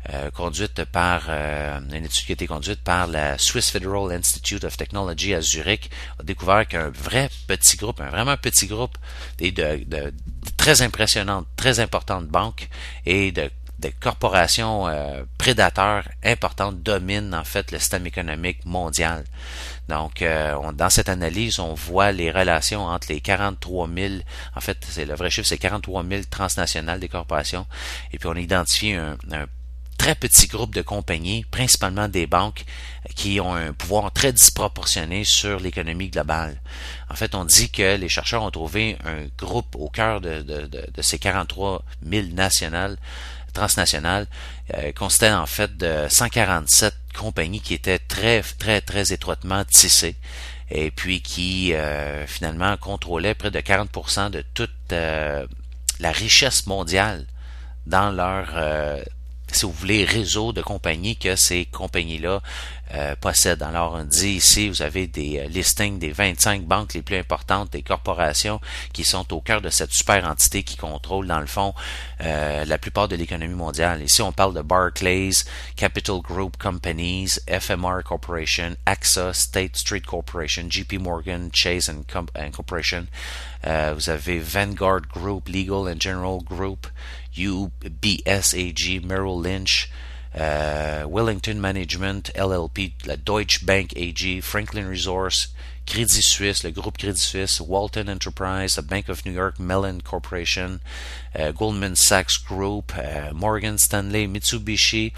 conduite par une étude qui a été conduite par la Swiss Federal Institute of Technology à Zurich, a découvert qu'un vrai petit groupe, un vraiment petit groupe de très impressionnantes, très importantes banques et de corporations prédateurs importantes dominent en fait le système économique mondial. Donc, dans cette analyse, on voit les relations entre les 43 000, en fait, c'est le vrai chiffre, c'est 43 000 transnationales des corporations, et puis on a identifié un très petit groupe de compagnies, principalement des banques, qui ont un pouvoir très disproportionné sur l'économie globale. En fait, on dit que les chercheurs ont trouvé un groupe au cœur de ces 43 000 transnationales, consistait en fait de 147 compagnies qui étaient très, très, très étroitement tissées et puis qui finalement contrôlaient près de 40% de toute la richesse mondiale dans leur si vous voulez, réseau de compagnies que ces compagnies-là possèdent. Alors, on dit ici, vous avez des listings des 25 banques les plus importantes, des corporations qui sont au cœur de cette super entité qui contrôle, dans le fond, la plupart de l'économie mondiale. Ici, on parle de Barclays, Capital Group Companies, FMR Corporation, AXA, State Street Corporation, JP Morgan, Chase and Corporation. Vous avez Vanguard Group, Legal and General Group, UBS AG, Merrill Lynch, Wellington Management, LLP, la Deutsche Bank AG, Franklin Resource, Crédit Suisse, le groupe Crédit Suisse, Walton Enterprise, the Bank of New York Mellon Corporation, Goldman Sachs Group, Morgan Stanley, Mitsubishi,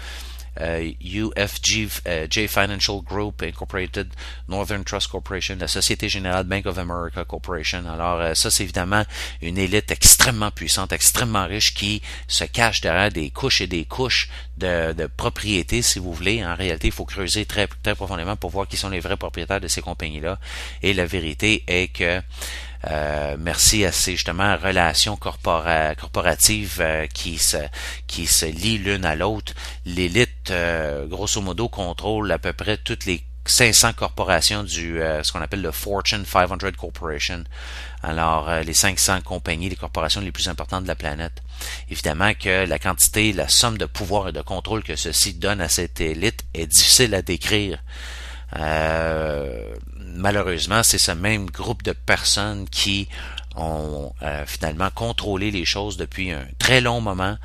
UFG Financial Group Incorporated, Northern Trust Corporation, la Société Générale Bank of America Corporation. Alors ça, c'est évidemment une élite extrêmement puissante, extrêmement riche qui se cache derrière des couches et des couches de propriété, si vous voulez. En réalité, il faut creuser très, très profondément pour voir qui sont les vrais propriétaires de ces compagnies-là. Et la vérité est que merci à ces justement relations corporatives qui se lient l'une à l'autre, l'élite grosso modo contrôle à peu près toutes les 500 corporations ce qu'on appelle le Fortune 500 Corporation. Alors les 500 compagnies, les corporations les plus importantes de la planète. Évidemment que la quantité, la somme de pouvoir et de contrôle que ceci donne à cette élite est difficile à décrire. Malheureusement, c'est ce même groupe de personnes qui ont finalement contrôlé les choses depuis un très long moment.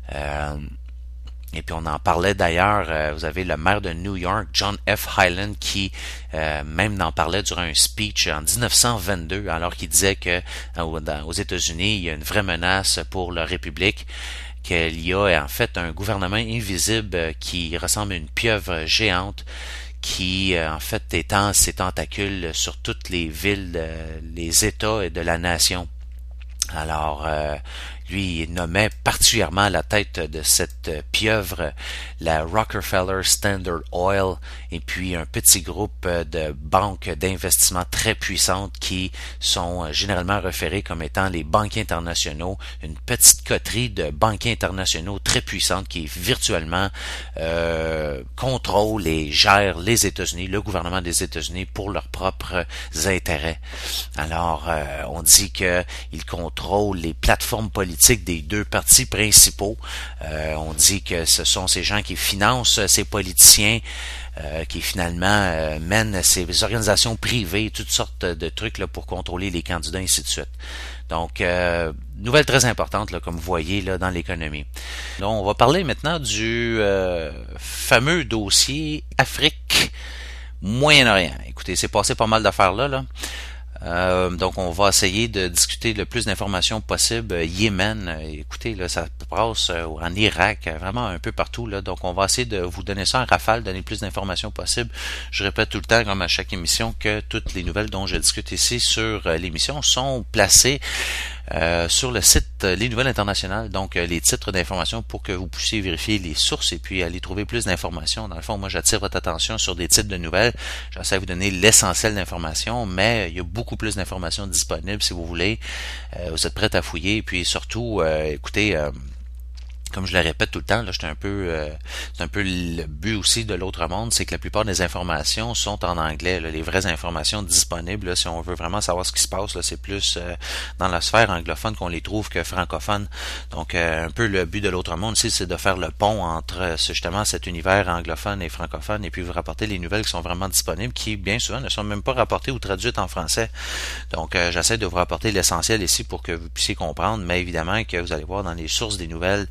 Et puis on en parlait d'ailleurs, vous avez le maire de New York, John F. Hyland, qui même en parlait durant un speech en 1922, alors qu'il disait que aux États-Unis, il y a une vraie menace pour la République, qu'il y a en fait un gouvernement invisible qui ressemble à une pieuvre géante qui en fait étend ses tentacules sur toutes les villes, les États et de la nation. Alors, lui, il nommait particulièrement à la tête de cette pieuvre la Rockefeller Standard Oil et puis un petit groupe de banques d'investissement très puissantes qui sont généralement référées comme étant les banquiers internationaux, une petite coterie de banquiers internationaux très puissantes qui virtuellement contrôlent et gèrent les États-Unis, le gouvernement des États-Unis pour leurs propres intérêts. Alors, on dit qu'ils contrôlent les plateformes politiques des deux partis principaux. On dit que ce sont ces gens qui financent ces politiciens, qui finalement mènent ces organisations privées, toutes sortes de trucs là, pour contrôler les candidats, ainsi de suite. Donc, nouvelle très importante, là, comme vous voyez, là, dans l'économie. Donc, on va parler maintenant du fameux dossier Afrique, Moyen-Orient. Écoutez, c'est passé pas mal d'affaires là. Donc on va essayer de discuter le plus d'informations possible. Yémen, écoutez, là, ça passe en Irak, vraiment un peu partout, là. Donc on va essayer de vous donner ça en rafale, donner le plus d'informations possible. Je répète tout le temps, comme à chaque émission, que toutes les nouvelles dont je discute ici sur l'émission sont placées sur le site Les Nouvelles Internationales, donc les titres d'information pour que vous puissiez vérifier les sources et puis aller trouver plus d'informations. Dans le fond, moi j'attire votre attention sur des titres de nouvelles. J'essaie de vous donner l'essentiel d'informations, mais il y a beaucoup plus d'informations disponibles si vous voulez. Vous êtes prêts à fouiller et puis surtout, écoutez, comme je le répète tout le temps, là, c'est un peu le but aussi de l'autre monde, c'est que la plupart des informations sont en anglais. Là, les vraies informations disponibles, là, si on veut vraiment savoir ce qui se passe, là, c'est plus dans la sphère anglophone qu'on les trouve que francophone. Donc, un peu le but de l'autre monde aussi, c'est de faire le pont entre justement cet univers anglophone et francophone, et puis vous rapporter les nouvelles qui sont vraiment disponibles, qui bien souvent ne sont même pas rapportées ou traduites en français. Donc, j'essaie de vous rapporter l'essentiel ici pour que vous puissiez comprendre, mais évidemment que vous allez voir dans les sources des nouvelles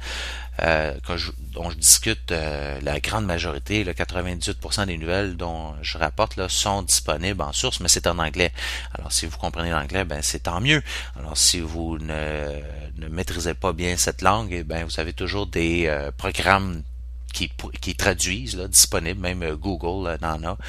dont je discute, la grande majorité, le 98% des nouvelles dont je rapporte là, sont disponibles en source, mais c'est en anglais. Alors si vous comprenez l'anglais, ben c'est tant mieux. Alors si vous ne maîtrisez pas bien cette langue, eh ben vous avez toujours des programmes qui traduisent là, disponibles, même Google en a.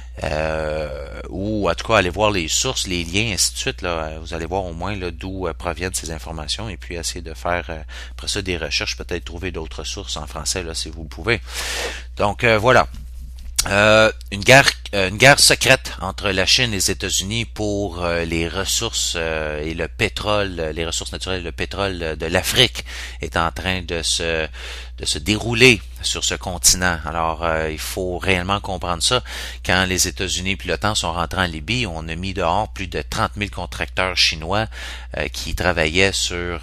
Ou en tout cas aller voir les sources, les liens, ainsi de suite. Là, vous allez voir au moins là, d'où proviennent ces informations et puis essayer de faire après ça des recherches, peut-être trouver d'autres sources en français là, si vous le pouvez. Donc voilà. Une guerre secrète entre la Chine et les États-Unis pour les ressources et le pétrole, les ressources naturelles, le pétrole de l'Afrique est en train de se dérouler sur ce continent. Alors, il faut réellement comprendre ça. Quand les États-Unis puis l'OTAN sont rentrés en Libye, on a mis dehors plus de 30 000 contracteurs chinois qui travaillaient sur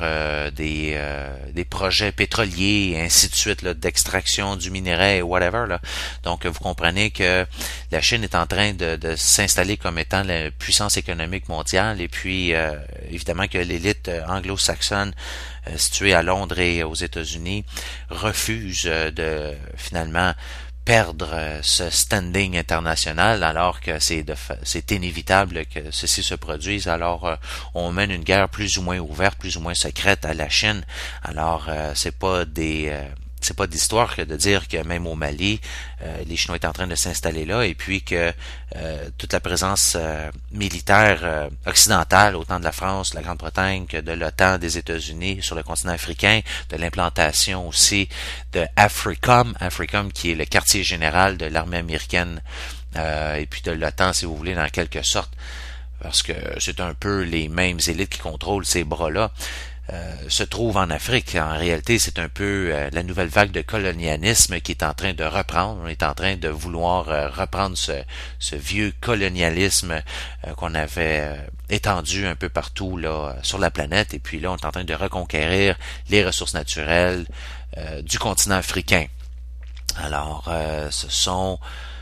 des projets pétroliers et ainsi de suite, là, d'extraction du minerai et whatever. Là. Donc, vous comprenez que la Chine est en train de s'installer comme étant la puissance économique mondiale et puis, évidemment que l'élite anglo-saxonne située à Londres et aux États-Unis refuse de finalement perdre ce standing international alors que c'est inévitable que ceci se produise. Alors on mène une guerre plus ou moins ouverte, plus ou moins secrète à la Chine. Alors c'est pas d'histoire que de dire que même au Mali, les Chinois étaient en train de s'installer là et puis que toute la présence militaire occidentale, autant de la France, de la Grande-Bretagne que de l'OTAN, des États-Unis sur le continent africain, de l'implantation aussi de AFRICOM qui est le quartier général de l'armée américaine et puis de l'OTAN si vous voulez dans quelque sorte, parce que c'est un peu les mêmes élites qui contrôlent ces bras-là. Se trouve en Afrique. En réalité, c'est un peu la nouvelle vague de colonialisme qui est en train de reprendre. On est en train de vouloir reprendre ce vieux colonialisme qu'on avait étendu un peu partout là sur la planète. Et puis là, on est en train de reconquérir les ressources naturelles du continent africain. Alors, ce sont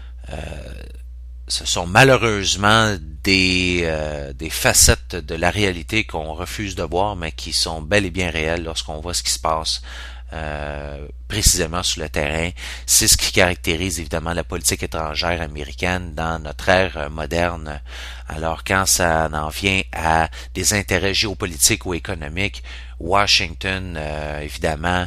malheureusement des facettes de la réalité qu'on refuse de voir, mais qui sont bel et bien réelles lorsqu'on voit ce qui se passe précisément sur le terrain. C'est ce qui caractérise évidemment la politique étrangère américaine dans notre ère moderne. Alors quand ça en vient à des intérêts géopolitiques ou économiques, Washington évidemment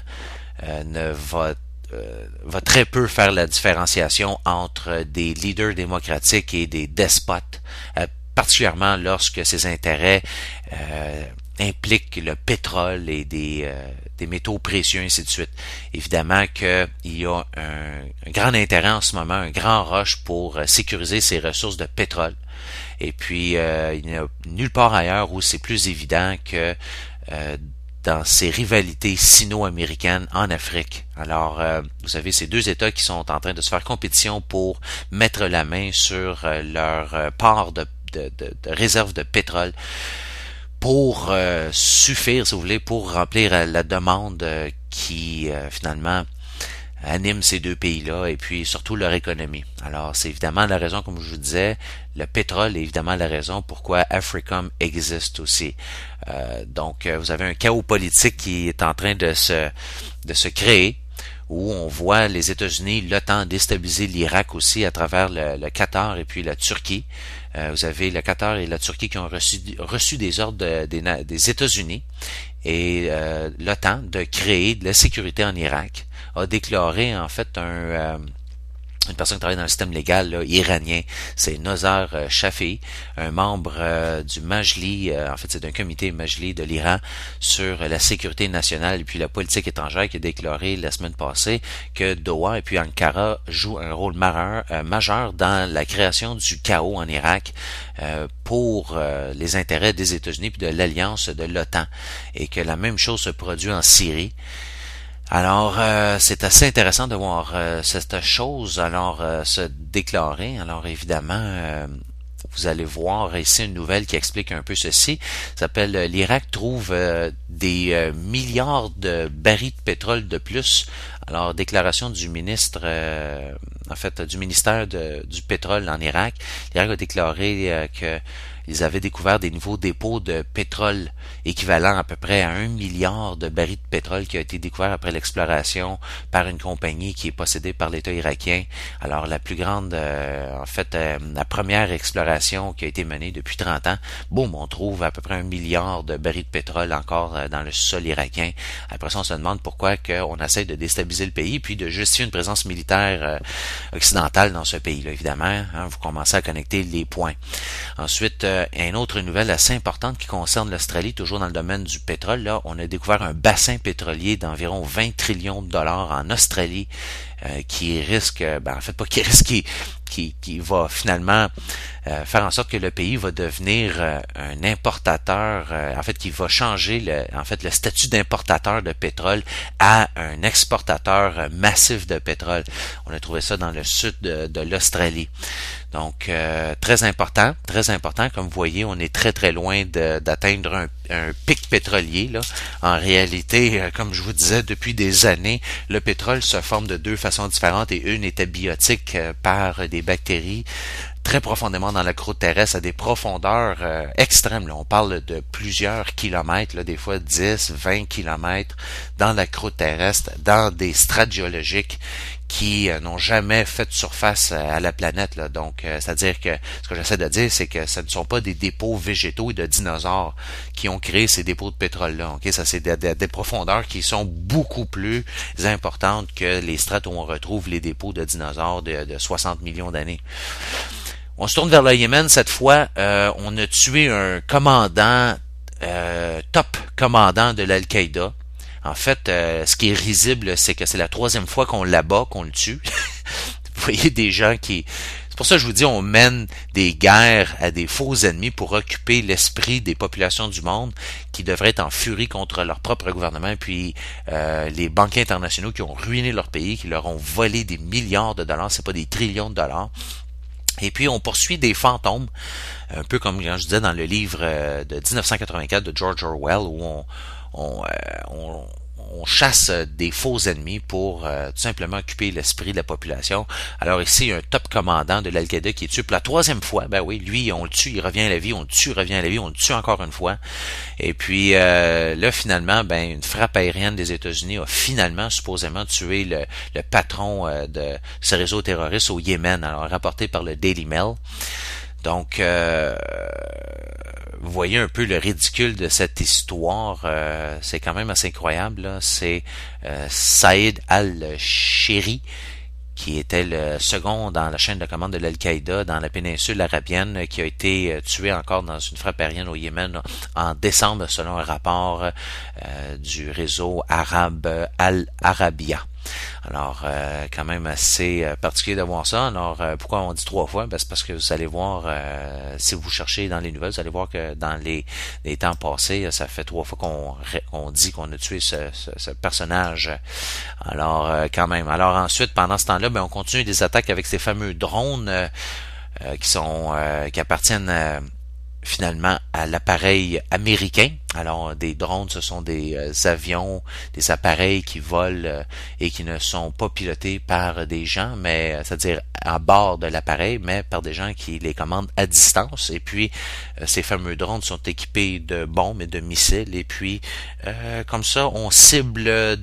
va très peu faire la différenciation entre des leaders démocratiques et des despotes, particulièrement lorsque ces intérêts impliquent le pétrole et des métaux précieux, ainsi de suite. Évidemment qu'il y a un grand intérêt en ce moment, un grand rush pour sécuriser ces ressources de pétrole. Et puis, il n'y a nulle part ailleurs où c'est plus évident que dans ces rivalités sino-américaines en Afrique. Alors, vous avez ces deux États qui sont en train de se faire compétition pour mettre la main sur leur part de réserve de pétrole pour suffire, si vous voulez, pour remplir la demande qui finalement anime ces deux pays-là et puis surtout leur économie. Alors, c'est évidemment la raison, comme je vous disais, le pétrole est évidemment la raison pourquoi AFRICOM existe aussi. Donc, vous avez un chaos politique qui est en train de se créer, où on voit les États-Unis, l'OTAN déstabiliser l'Irak aussi à travers le Qatar et puis la Turquie. Vous avez le Qatar et la Turquie qui ont reçu des ordres des États-Unis et l'OTAN de créer de la sécurité en Irak, a déclaré en fait une personne qui travaille dans le système légal là, iranien, c'est Nazar Shafi, un membre du Majli, en fait c'est d'un comité Majli de l'Iran sur la sécurité nationale et puis la politique étrangère, qui a déclaré la semaine passée que Doha et puis Ankara jouent un rôle majeur dans la création du chaos en Irak pour les intérêts des États-Unis puis de l'alliance de l'OTAN, et que la même chose se produit en Syrie. Alors, c'est assez intéressant de voir cette chose se déclarer. Alors, évidemment, vous allez voir ici une nouvelle qui explique un peu ceci. Ça s'appelle l'Irak trouve des milliards de barils de pétrole de plus. Alors, déclaration du ministre, du ministère du pétrole en Irak. L'Irak a déclaré que ils avaient découvert des nouveaux dépôts de pétrole équivalents à peu près à 1 milliard de barils de pétrole qui a été découvert après l'exploration par une compagnie qui est possédée par l'État irakien. Alors la plus grande, la première exploration qui a été menée depuis 30 ans, boum, on trouve à peu près 1 milliard de barils de pétrole encore dans le sol irakien. Après ça, on se demande pourquoi on essaie de déstabiliser le pays puis de justifier une présence militaire occidentale dans ce pays-là, évidemment. Vous commencez à connecter les points. Ensuite, une autre nouvelle assez importante qui concerne l'Australie, toujours dans le domaine du pétrole. Là, on a découvert un bassin pétrolier d'environ 20 trillions de dollars en Australie qui risque, qui va finalement faire en sorte que le pays va devenir un importateur, qui va changer le statut d'importateur de pétrole à un exportateur massif de pétrole. On a trouvé ça dans le sud de l'Australie. Donc, très important. Comme vous voyez, on est très très loin d'atteindre un pic pétrolier, là. En réalité, comme je vous disais, depuis des années, le pétrole se forme de deux façons différentes et une est abiotique par des bactéries très profondément dans la croûte terrestre à des profondeurs extrêmes. Là. On parle de plusieurs kilomètres, là, des fois 10, 20 kilomètres dans la croûte terrestre, dans des strates géologiques qui n'ont jamais fait de surface à la planète. Là. Donc, c'est-à-dire que ce que j'essaie de dire, c'est que ce ne sont pas des dépôts végétaux et de dinosaures qui ont créé ces dépôts de pétrole-là. Okay? Ça, c'est des profondeurs qui sont beaucoup plus importantes que les strates où on retrouve les dépôts de dinosaures de 60 millions d'années. On se tourne vers le Yémen cette fois. On a tué un commandant, top commandant de l'Al-Qaïda. En fait, ce qui est risible, c'est que c'est la 3e fois qu'on l'abat, qu'on le tue. Vous voyez des gens qui... C'est pour ça que je vous dis, on mène des guerres à des faux ennemis pour occuper l'esprit des populations du monde qui devraient être en furie contre leur propre gouvernement, puis les banquiers internationaux qui ont ruiné leur pays, qui leur ont volé des milliards de dollars, c'est pas des trillions de dollars. Et puis, on poursuit des fantômes, un peu comme quand je disais dans le livre de 1984 de George Orwell, où on chasse des faux ennemis pour tout simplement occuper l'esprit de la population. Alors ici, il y a un top commandant de l'Al-Qaïda qui est tué pour la 3e fois. Ben oui, lui, on le tue, il revient à la vie, on le tue, il revient à la vie, on le tue encore une fois. Et puis là, finalement, une frappe aérienne des États-Unis a finalement, supposément, tué le patron de ce réseau terroriste au Yémen, alors rapporté par le Daily Mail. Donc, vous voyez un peu le ridicule de cette histoire. C'est quand même assez incroyable. Là. C'est Saïd al-Shiri, qui était le second dans la chaîne de commande de l'Al-Qaïda dans la péninsule arabienne, qui a été tué encore dans une frappe aérienne au Yémen là, en décembre, selon un rapport du réseau arabe Al-Arabiya. Alors, quand même assez particulier de voir ça. Alors, pourquoi on dit 3 fois? C'est parce que vous allez voir, si vous cherchez dans les nouvelles, vous allez voir que dans les temps passés, ça fait 3 fois qu'on dit qu'on a tué ce personnage. Alors, quand même. Alors ensuite, pendant ce temps-là, on continue des attaques avec ces fameux drones qui appartiennent finalement à l'appareil américain. Alors, des drones, ce sont des avions, des appareils qui volent et qui ne sont pas pilotés par des gens, mais c'est-à-dire à bord de l'appareil, mais par des gens qui les commandent à distance. Et puis, ces fameux drones sont équipés de bombes et de missiles. Et puis, comme ça, on cible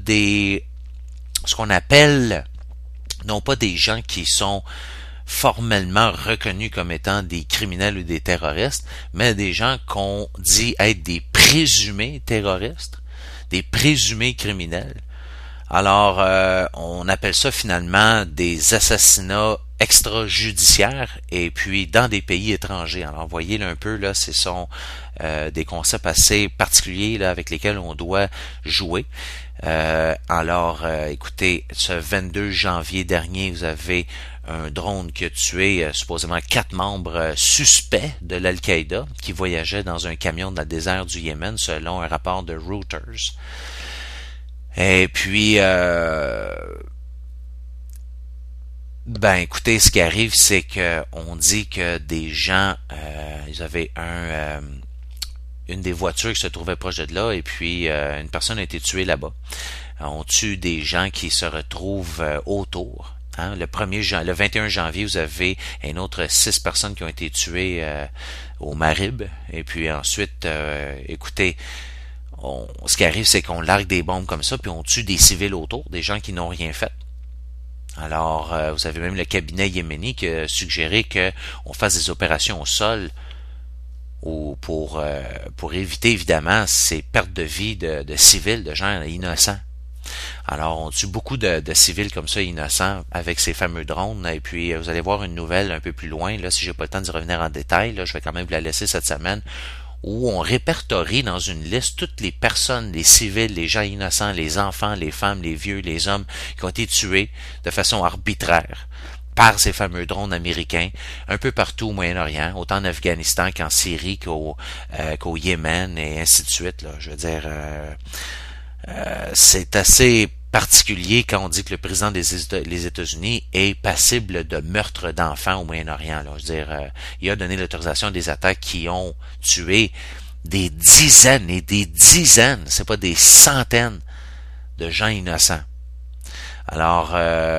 ce qu'on appelle, non pas des gens qui sont formellement reconnus comme étant des criminels ou des terroristes, mais des gens qu'on dit être des présumés terroristes, des présumés criminels. Alors, on appelle ça finalement des assassinats extrajudiciaires et puis dans des pays étrangers. Alors, voyez là un peu, là, ce sont des concepts assez particuliers là, avec lesquels on doit jouer. Écoutez, ce 22 janvier dernier, vous avez un drone qui a tué supposément 4 membres suspects de l'Al-Qaïda qui voyageaient dans un camion dans le désert du Yémen, selon un rapport de Reuters. Et puis, ben écoutez, ce qui arrive, c'est que on dit que des gens, ils avaient une des voitures qui se trouvait proche de là, et puis une personne a été tuée là-bas. On tue des gens qui se retrouvent autour. Hein. Le 21 janvier, vous avez un autre 6 personnes qui ont été tuées au Marib. Et puis ensuite, écoutez, ce qui arrive, c'est qu'on largue des bombes comme ça, puis on tue des civils autour, des gens qui n'ont rien fait. Alors, vous avez même le cabinet yéméni qui a suggéré qu'on fasse des opérations au sol ou pour éviter évidemment ces pertes de vie de civils, de gens innocents. Alors, on tue beaucoup de civils comme ça, innocents, avec ces fameux drones. Et puis, vous allez voir une nouvelle un peu plus loin. Là, si j'ai pas le temps d'y revenir en détail, là, je vais quand même vous la laisser cette semaine, où on répertorie dans une liste toutes les personnes, les civils, les gens innocents, les enfants, les femmes, les vieux, les hommes qui ont été tués de façon arbitraire par ces fameux drones américains un peu partout au Moyen-Orient, autant en Afghanistan qu'en Syrie, qu'au Yémen et ainsi de suite. Là. Je veux dire, c'est assez particulier quand on dit que le président des États-Unis est passible de meurtre d'enfants au Moyen-Orient. Là. Je veux dire, il a donné l'autorisation à des attaques qui ont tué des dizaines et des dizaines, c'est pas des centaines de gens innocents. Alors,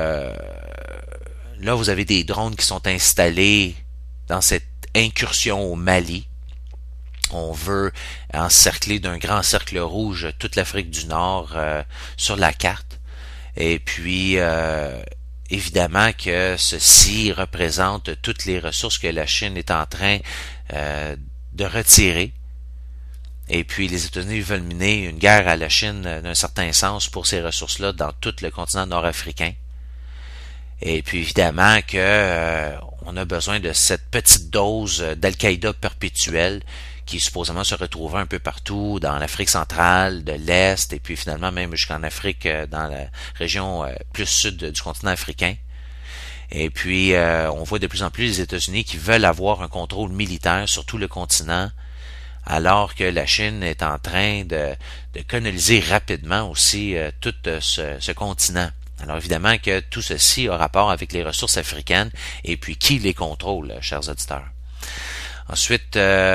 là, vous avez des drones qui sont installés dans cette incursion au Mali. On veut encercler d'un grand cercle rouge toute l'Afrique du Nord sur la carte. Et puis, évidemment que ceci représente toutes les ressources que la Chine est en train de retirer. Et puis, les États-Unis veulent mener une guerre à la Chine d'un certain sens pour ces ressources-là dans tout le continent nord-africain. Et puis, évidemment que on a besoin de cette petite dose d'Al-Qaïda perpétuelle qui supposément se retrouvait un peu partout dans l'Afrique centrale, de l'Est, et puis finalement même jusqu'en Afrique, dans la région plus sud du continent africain. Et puis, on voit de plus en plus les États-Unis qui veulent avoir un contrôle militaire sur tout le continent, alors que la Chine est en train de coloniser rapidement aussi tout ce continent. Alors évidemment que tout ceci a rapport avec les ressources africaines, et puis qui les contrôle, chers auditeurs. Ensuite,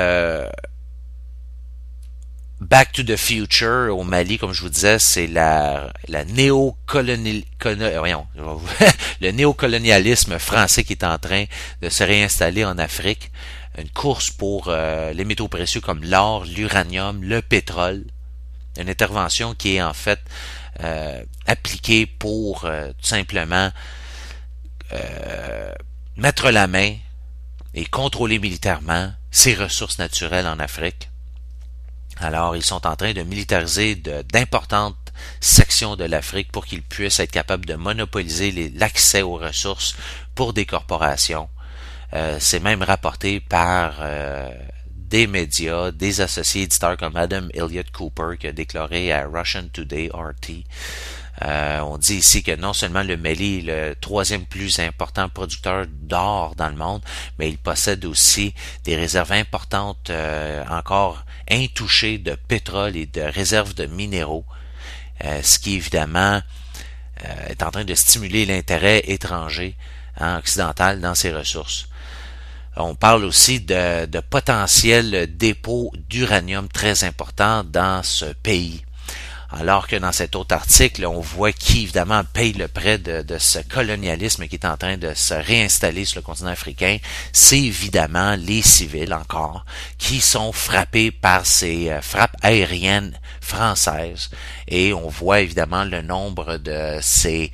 Back to the Future au Mali, comme je vous disais, c'est le néocolonialisme français qui est en train de se réinstaller en Afrique. Une course pour les métaux précieux comme l'or, l'uranium, le pétrole. Une intervention qui est en fait appliquée pour tout simplement mettre la main et contrôler militairement ses ressources naturelles en Afrique. Alors, ils sont en train de militariser d'importantes sections de l'Afrique pour qu'ils puissent être capables de monopoliser l'accès aux ressources pour des corporations. C'est même rapporté par des médias, des associés éditeurs comme Adam Elliott Cooper qui a déclaré à Russian Today RT. On dit ici que non seulement le Mali est le troisième plus important producteur d'or dans le monde, mais il possède aussi des réserves importantes encore intouchées de pétrole et de réserves de minéraux, ce qui évidemment est en train de stimuler l'intérêt étranger occidental dans ces ressources. On parle aussi de potentiels dépôts d'uranium très importants dans ce pays. Alors que dans cet autre article, on voit qui, évidemment, paye le prêt de ce colonialisme qui est en train de se réinstaller sur le continent africain. C'est évidemment les civils, encore, qui sont frappés par ces frappes aériennes françaises. Et on voit, évidemment, le nombre de ces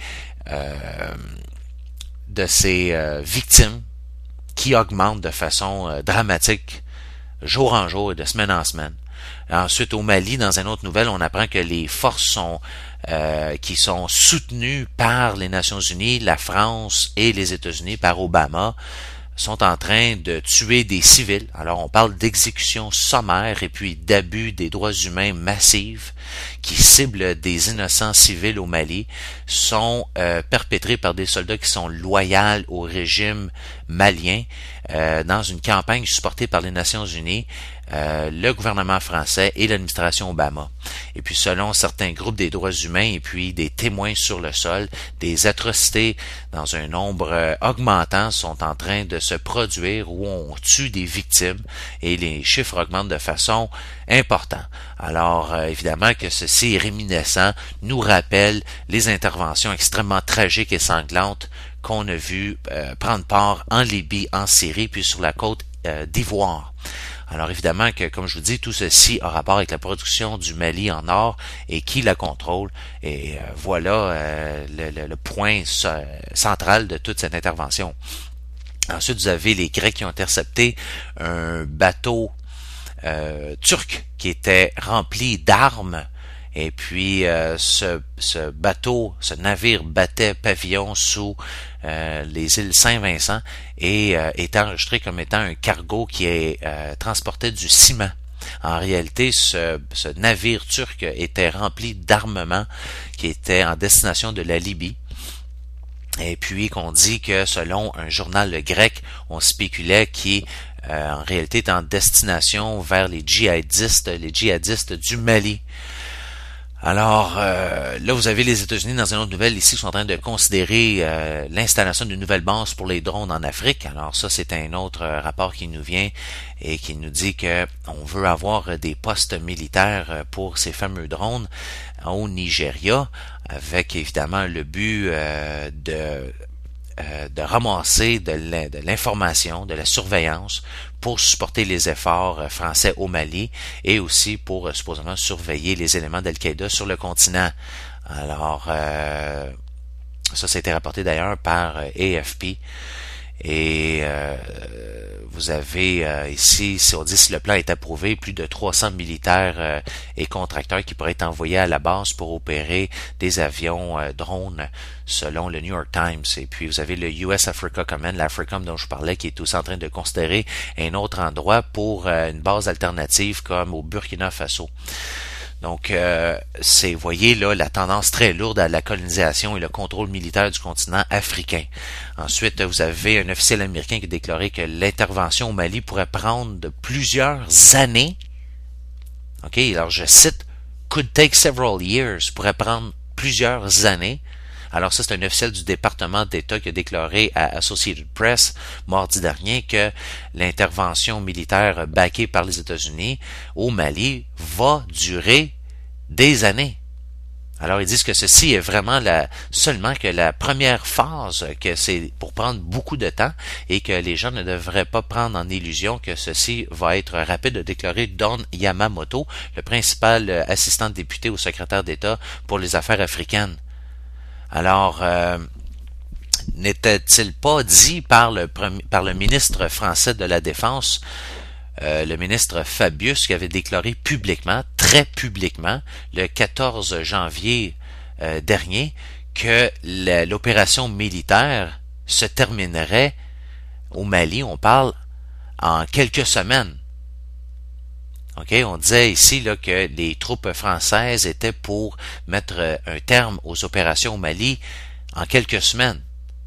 victimes qui augmente de façon dramatique jour en jour et de semaine en semaine. Ensuite, au Mali, dans une autre nouvelle, on apprend que les forces qui sont soutenues par les Nations Unies, la France et les États-Unis par Obama, sont en train de tuer des civils. Alors, on parle d'exécutions sommaires et puis d'abus des droits humains massifs qui ciblent des innocents civils au Mali, sont perpétrés par des soldats qui sont loyaux au régime malien dans une campagne supportée par les Nations Unies le gouvernement français et l'administration Obama. Et puis selon certains groupes des droits humains et puis des témoins sur le sol, des atrocités dans un nombre augmentant sont en train de se produire où on tue des victimes et les chiffres augmentent de façon importante. Alors évidemment que ceci est réminiscent, nous rappelle les interventions extrêmement tragiques et sanglantes qu'on a vu prendre part en Libye, en Syrie, puis sur la côte d'Ivoire. Alors évidemment que, comme je vous dis, tout ceci a rapport avec la production du Mali en or et qui la contrôle. Et voilà le point central de toute cette intervention. Ensuite, vous avez les Grecs qui ont intercepté un bateau turc qui était rempli d'armes. Et puis ce bateau, ce navire battait pavillon sous les îles Saint-Vincent et est enregistré comme étant un cargo qui transportait du ciment. En réalité, ce navire turc était rempli d'armement qui était en destination de la Libye. Et puis qu'on dit que selon un journal grec, on spéculait qu'il en réalité est en destination vers les djihadistes du Mali. Alors, là, vous avez les États-Unis dans une autre nouvelle ici qui sont en train de considérer l'installation d'une nouvelle base pour les drones en Afrique. Alors ça, c'est un autre rapport qui nous vient et qui nous dit que on veut avoir des postes militaires pour ces fameux drones au Nigeria, avec évidemment le but de ramasser de l'information, de la surveillance pour supporter les efforts français au Mali et aussi pour supposément surveiller les éléments d'Al-Qaïda sur le continent. Alors, ça a été rapporté d'ailleurs par AFP. Et vous avez ici, si on dit si le plan est approuvé, plus de 300 militaires et contracteurs qui pourraient être envoyés à la base pour opérer des avions drones selon le New York Times. Et puis vous avez le US Africa Command, l'Africom dont je parlais, qui est aussi en train de considérer un autre endroit pour une base alternative comme au Burkina Faso. Donc, vous voyez là la tendance très lourde à la colonisation et le contrôle militaire du continent africain. Ensuite, vous avez un officiel américain qui a déclaré que l'intervention au Mali pourrait prendre plusieurs années. OK, alors je cite, could take several years, pourrait prendre plusieurs années. Alors ça, c'est un officiel du département d'État qui a déclaré à Associated Press mardi dernier que l'intervention militaire backée par les États-Unis au Mali va durer des années. Alors ils disent que ceci est vraiment seulement que la première phase, que c'est pour prendre beaucoup de temps et que les gens ne devraient pas prendre en illusion que ceci va être rapide, a déclaré Don Yamamoto, le principal assistant député au secrétaire d'État pour les affaires africaines. Alors, n'était-il pas dit par le ministre français de la Défense, le ministre Fabius, qui avait déclaré publiquement, très publiquement, le 14 janvier dernier, que l'opération militaire se terminerait au Mali, on parle, en quelques semaines. OK, on disait ici là, que les troupes françaises étaient pour mettre un terme aux opérations au Mali en quelques semaines.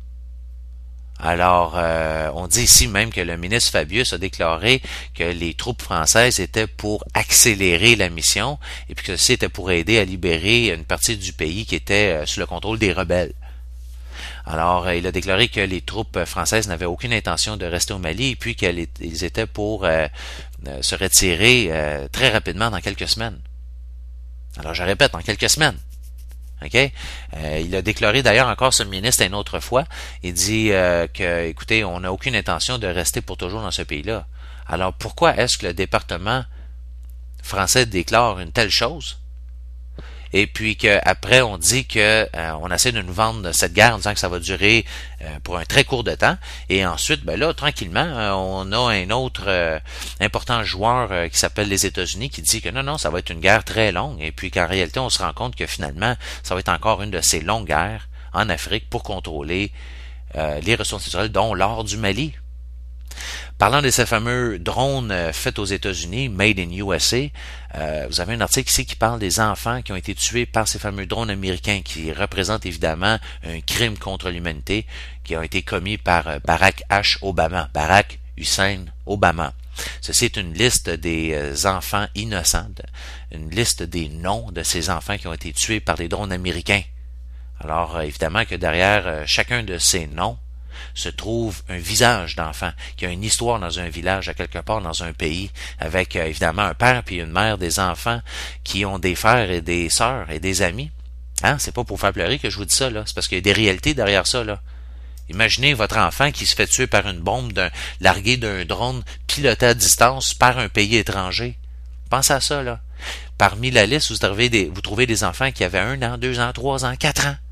Alors, on dit ici même que le ministre Fabius a déclaré que les troupes françaises étaient pour accélérer la mission et puis que ceci était pour aider à libérer une partie du pays qui était sous le contrôle des rebelles. Alors, il a déclaré que les troupes françaises n'avaient aucune intention de rester au Mali et puis qu'ils étaient pour se retirer très rapidement dans quelques semaines. Alors, je répète, en quelques semaines. OK? Il a déclaré d'ailleurs encore ce ministre une autre fois. Il dit que, écoutez, on n'a aucune intention de rester pour toujours dans ce pays-là. Alors, pourquoi est-ce que le département français déclare une telle chose? Et puis qu'après on dit que on essaie de nous vendre cette guerre en disant que ça va durer pour un très court de temps. Et ensuite, ben là, tranquillement, on a un autre important joueur qui s'appelle les États-Unis qui dit que non, ça va être une guerre très longue. Et puis qu'en réalité, on se rend compte que finalement, ça va être encore une de ces longues guerres en Afrique pour contrôler les ressources naturelles, dont l'or du Mali. Parlant de ces fameux drones faits aux États-Unis, Made in USA, vous avez un article ici qui parle des enfants qui ont été tués par ces fameux drones américains qui représentent évidemment un crime contre l'humanité qui a été commis par Barack Hussein Obama. Ceci est une liste des enfants innocents, une liste des noms de ces enfants qui ont été tués par les drones américains. Alors, évidemment que derrière chacun de ces noms se trouve un visage d'enfant qui a une histoire dans un village, à quelque part dans un pays, avec évidemment un père puis une mère, des enfants qui ont des frères et des sœurs et des amis. Hein? C'est pas pour faire pleurer que je vous dis ça, là. C'est parce qu'il y a des réalités derrière ça, là. Imaginez votre enfant qui se fait tuer par une bombe larguée d'un drone piloté à distance par un pays étranger. Pensez à ça, là. Parmi la liste, vous trouvez des enfants qui avaient 1 an, 2 ans, 3 ans, 4 ans.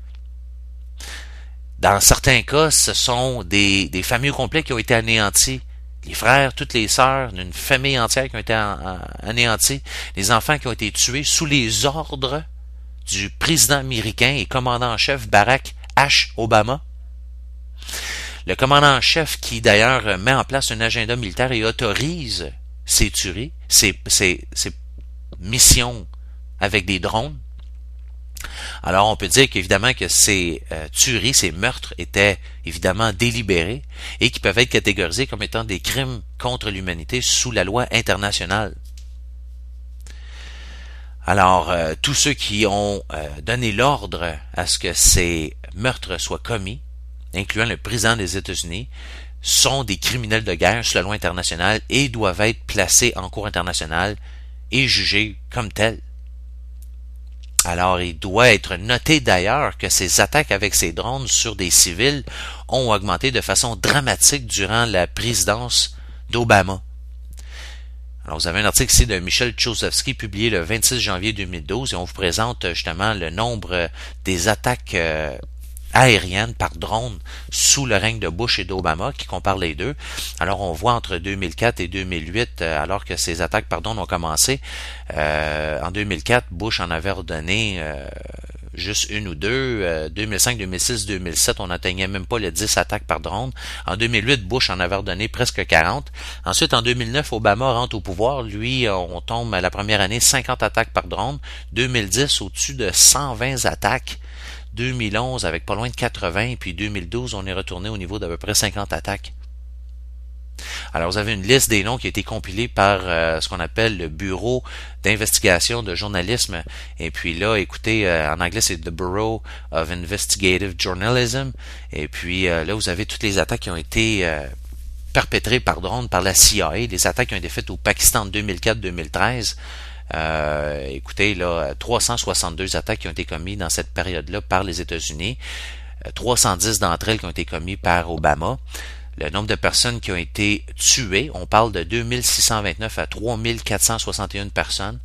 Dans certains cas, ce sont des familles complètes qui ont été anéanties. Les frères, toutes les sœurs, d'une famille entière qui ont été anéanties. Les enfants qui ont été tués sous les ordres du président américain et commandant en chef Barack H. Obama. Le commandant en chef qui d'ailleurs met en place un agenda militaire et autorise ces tueries, ces missions avec des drones. Alors on peut dire qu'évidemment que ces tueries, ces meurtres étaient évidemment délibérés et qui peuvent être catégorisés comme étant des crimes contre l'humanité sous la loi internationale. Alors tous ceux qui ont donné l'ordre à ce que ces meurtres soient commis, incluant le président des États-Unis, sont des criminels de guerre sous la loi internationale et doivent être placés en cour internationale et jugés comme tels. Alors, il doit être noté d'ailleurs que ces attaques avec ces drones sur des civils ont augmenté de façon dramatique durant la présidence d'Obama. Alors, vous avez un article ici de Michel Chossowski publié le 26 janvier 2012 et on vous présente justement le nombre des attaques aériennes par drone sous le règne de Bush et d'Obama qui compare les deux. Alors on voit entre 2004 et 2008, alors que ces attaques par drone ont commencé, en 2004, Bush en avait ordonné juste une ou deux. 2005, 2006, 2007, on n'atteignait même pas les 10 attaques par drone. En 2008, Bush en avait ordonné presque 40. Ensuite, en 2009, Obama rentre au pouvoir. Lui, on tombe à la première année 50 attaques par drone. 2010, au-dessus de 120 attaques. 2011 avec pas loin de 80, puis 2012, on est retourné au niveau d'à peu près 50 attaques. Alors, vous avez une liste des noms qui a été compilée par ce qu'on appelle le Bureau d'investigation de journalisme. Et puis là, écoutez, en anglais, c'est The Bureau of Investigative Journalism. Et puis là, vous avez toutes les attaques qui ont été perpétrées par drone par la CIA, les attaques qui ont été faites au Pakistan en 2004-2013. Écoutez, là, 362 attaques qui ont été commises dans cette période-là par les États-Unis, 310 d'entre elles qui ont été commises par Obama. Le nombre de personnes qui ont été tuées, on parle de 2629 à 3461 personnes.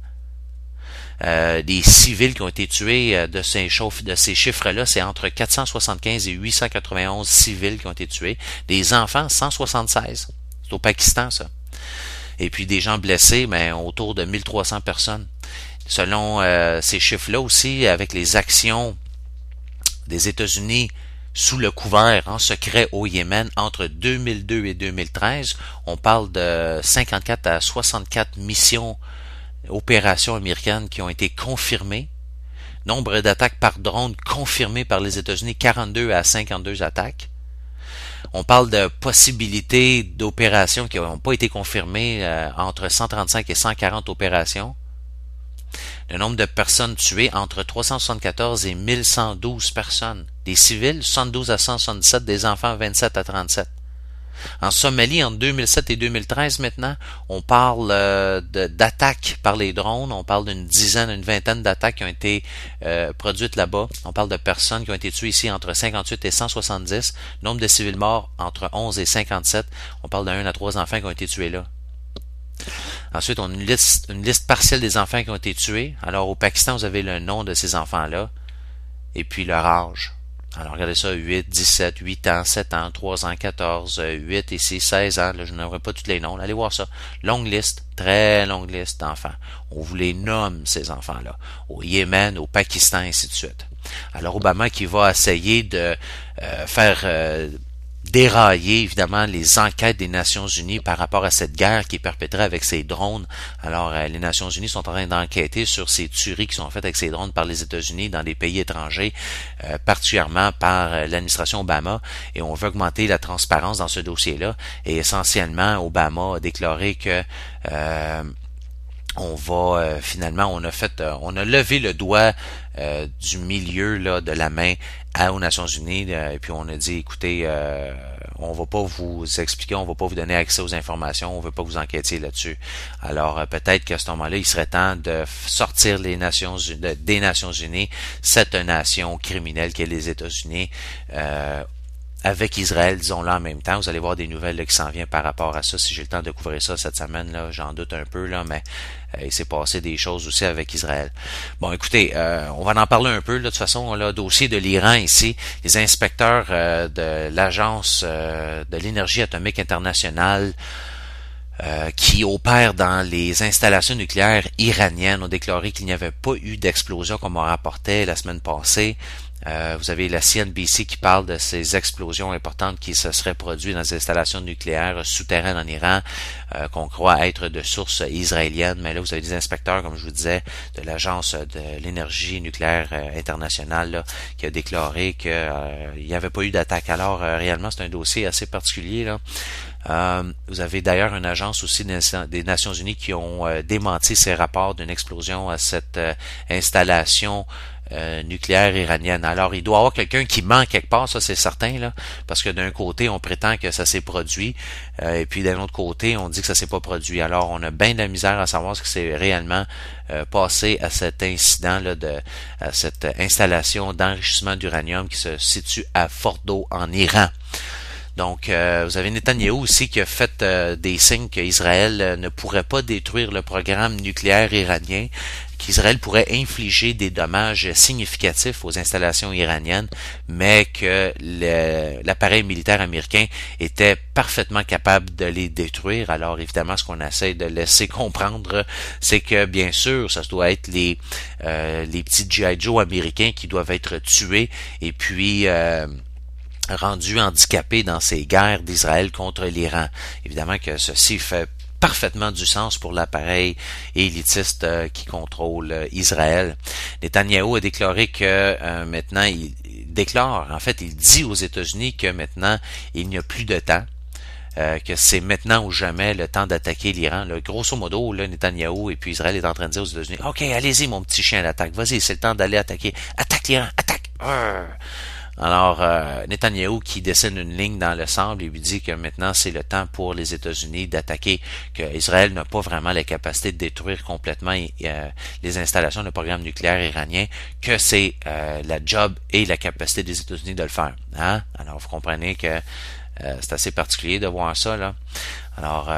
Des civils qui ont été tués de ces chiffres-là, c'est entre 475 et 891 civils qui ont été tués. Des enfants, 176. C'est au Pakistan, ça. Et puis des gens blessés, mais autour de 1300 personnes. Selon ces chiffres-là aussi, avec les actions des États-Unis sous le couvert en secret au Yémen entre 2002 et 2013, on parle de 54 à 64 missions, opérations américaines qui ont été confirmées. Nombre d'attaques par drone confirmées par les États-Unis, 42 à 52 attaques. On parle de possibilités d'opérations qui n'ont pas été confirmées, entre 135 et 140 opérations. Le nombre de personnes tuées entre 374 et 1112 personnes. Des civils, 72 à 177, des enfants, 27 à 37. En Somalie, entre 2007 et 2013 maintenant, on parle d'attaques par les drones. On parle d'une dizaine, une vingtaine d'attaques qui ont été produites là-bas. On parle de personnes qui ont été tuées ici entre 58 et 170. Nombre de civils morts entre 11 et 57. On parle de 1 à 3 enfants qui ont été tués là. Ensuite, on a une liste partielle des enfants qui ont été tués. Alors, au Pakistan, vous avez le nom de ces enfants-là et puis leur âge. Alors, regardez ça, 8, 17, 8 ans, 7 ans, 3 ans, 14, 8 ici, 16 ans. Là, je n'aurai pas tous les noms. Là, allez voir ça. Longue liste, très longue liste d'enfants. On vous les nomme, ces enfants-là. Au Yémen, au Pakistan, ainsi de suite. Alors, Obama qui va essayer de faire dérailler évidemment les enquêtes des Nations Unies par rapport à cette guerre qui est perpétrée avec ces drones. Alors, les Nations Unies sont en train d'enquêter sur ces tueries qui sont faites avec ces drones par les États-Unis dans des pays étrangers, particulièrement par l'administration Obama, et on veut augmenter la transparence dans ce dossier-là. Et essentiellement, Obama a déclaré que on va finalement, on a levé le doigt du milieu là de la main aux Nations Unies, et puis on a dit, écoutez, on va pas vous expliquer, on va pas vous donner accès aux informations, on veut pas vous enquêter là-dessus. Alors peut-être qu'à ce moment-là, il serait temps de sortir des Nations Unies, cette nation criminelle qu'est les États-Unis, avec Israël, disons-le en même temps. Vous allez voir des nouvelles là, qui s'en viennent par rapport à ça. Si j'ai le temps de couvrir ça cette semaine, là, j'en doute un peu, là, mais il s'est passé des choses aussi avec Israël. Bon, écoutez, on va en parler un peu. Là, de toute façon, là, dossier de l'Iran ici. Les inspecteurs de l'Agence de l'énergie atomique internationale qui opèrent dans les installations nucléaires iraniennes ont déclaré qu'il n'y avait pas eu d'explosion comme on rapportait la semaine passée. Vous avez la CNBC qui parle de ces explosions importantes qui se seraient produites dans les installations nucléaires souterraines en Iran, qu'on croit être de source israélienne. Mais là, vous avez des inspecteurs, comme je vous disais, de l'Agence de l'énergie nucléaire internationale là, qui a déclaré qu'il n'y avait pas eu d'attaque. Alors, réellement, c'est un dossier assez particulier, là. Vous avez d'ailleurs une agence aussi des Nations Unies qui ont démenti ces rapports d'une explosion à cette installation nucléaire iranienne. Alors, il doit y avoir quelqu'un qui ment quelque part, ça c'est certain, là, parce que d'un côté, on prétend que ça s'est produit, et puis d'un autre côté, on dit que ça s'est pas produit. Alors, on a bien de la misère à savoir ce qui s'est réellement passé à cet incident là, à cette installation d'enrichissement d'uranium qui se situe à Fordo en Iran. Donc, vous avez Netanyahou aussi qui a fait des signes qu'Israël ne pourrait pas détruire le programme nucléaire iranien, qu'Israël pourrait infliger des dommages significatifs aux installations iraniennes, mais que l'appareil militaire américain était parfaitement capable de les détruire. Alors, évidemment, ce qu'on essaie de laisser comprendre, c'est que, bien sûr, ça doit être les petits G.I. Joe américains qui doivent être tués, et puis rendus handicapés dans ces guerres d'Israël contre l'Iran. Évidemment que ceci fait parfaitement du sens pour l'appareil élitiste qui contrôle Israël. Netanyahou a déclaré que maintenant, il dit aux États-Unis que maintenant, il n'y a plus de temps. Que c'est maintenant ou jamais le temps d'attaquer l'Iran. Là, grosso modo, là, Netanyahou et puis Israël est en train de dire aux États-Unis, OK, allez-y, mon petit chien à l'attaque. Vas-y, c'est le temps d'aller attaquer. Attaque l'Iran, attaque! Alors, Netanyahou qui dessine une ligne dans le sable et lui dit que maintenant c'est le temps pour les États-Unis d'attaquer, que Israël n'a pas vraiment la capacité de détruire complètement les installations de programme nucléaire iranien, que c'est la job et la capacité des États-Unis de le faire. Hein? Alors, vous comprenez que c'est assez particulier de voir ça, là. Alors,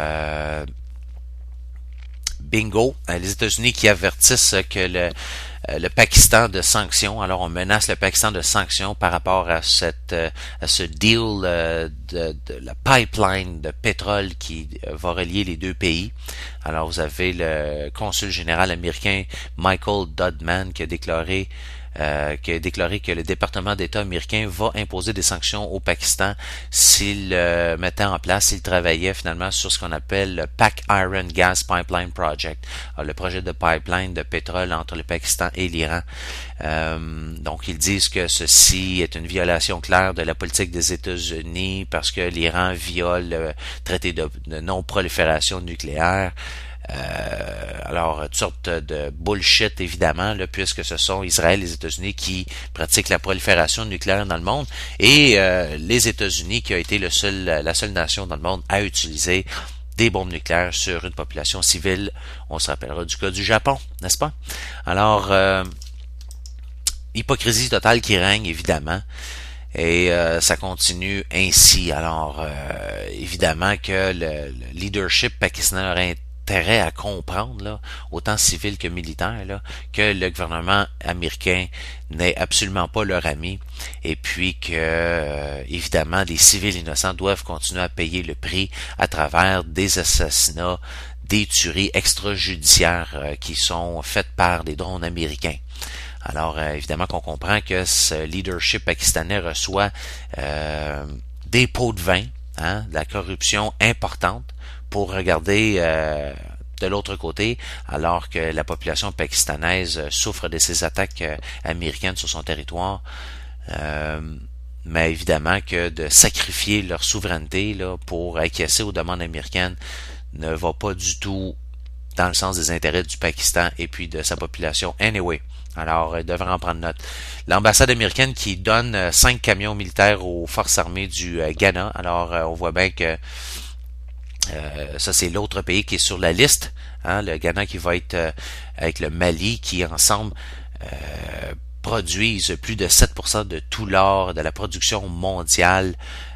bingo, les États-Unis qui avertissent que le Pakistan de sanctions. Alors, on menace le Pakistan de sanctions par rapport à ce deal de la pipeline de pétrole qui va relier les deux pays. Alors, vous avez le consul général américain Michael Dodman qui a déclaré que le département d'État américain va imposer des sanctions au Pakistan s'il mettait en place, s'il travaillait finalement sur ce qu'on appelle le Pak Iron Gas Pipeline Project, alors, le projet de pipeline de pétrole entre le Pakistan et l'Iran. Donc, ils disent que ceci est une violation claire de la politique des États-Unis parce que l'Iran viole le traité de non-prolifération nucléaire. Alors, toutes sortes de bullshit, évidemment, là, puisque ce sont Israël et les États-Unis qui pratiquent la prolifération nucléaire dans le monde, et les États-Unis qui a été la seule nation dans le monde à utiliser des bombes nucléaires sur une population civile. On se rappellera du cas du Japon, n'est-ce pas? Alors, hypocrisie totale qui règne, évidemment. Et ça continue ainsi. Alors, évidemment que le leadership pakistanais aurait intérêt à comprendre, là, autant civil que militaire, là, que le gouvernement américain n'est absolument pas leur ami, et puis que, évidemment, des civils innocents doivent continuer à payer le prix à travers des assassinats, des tueries extrajudiciaires qui sont faites par des drones américains. Alors, évidemment qu'on comprend que ce leadership pakistanais reçoit des pots de vin, hein, de la corruption importante, pour regarder de l'autre côté, alors que la population pakistanaise souffre de ces attaques américaines sur son territoire. Mais évidemment que de sacrifier leur souveraineté là, pour acquiescer aux demandes américaines ne va pas du tout dans le sens des intérêts du Pakistan et puis de sa population. Anyway, alors il devrait en prendre note. L'ambassade américaine qui donne 5 camions militaires aux forces armées du Ghana. Alors on voit bien que ça c'est l'autre pays qui est sur la liste. Hein, le Ghana qui va être avec le Mali qui ensemble produisent plus de 7% de tout l'or de la production mondiale.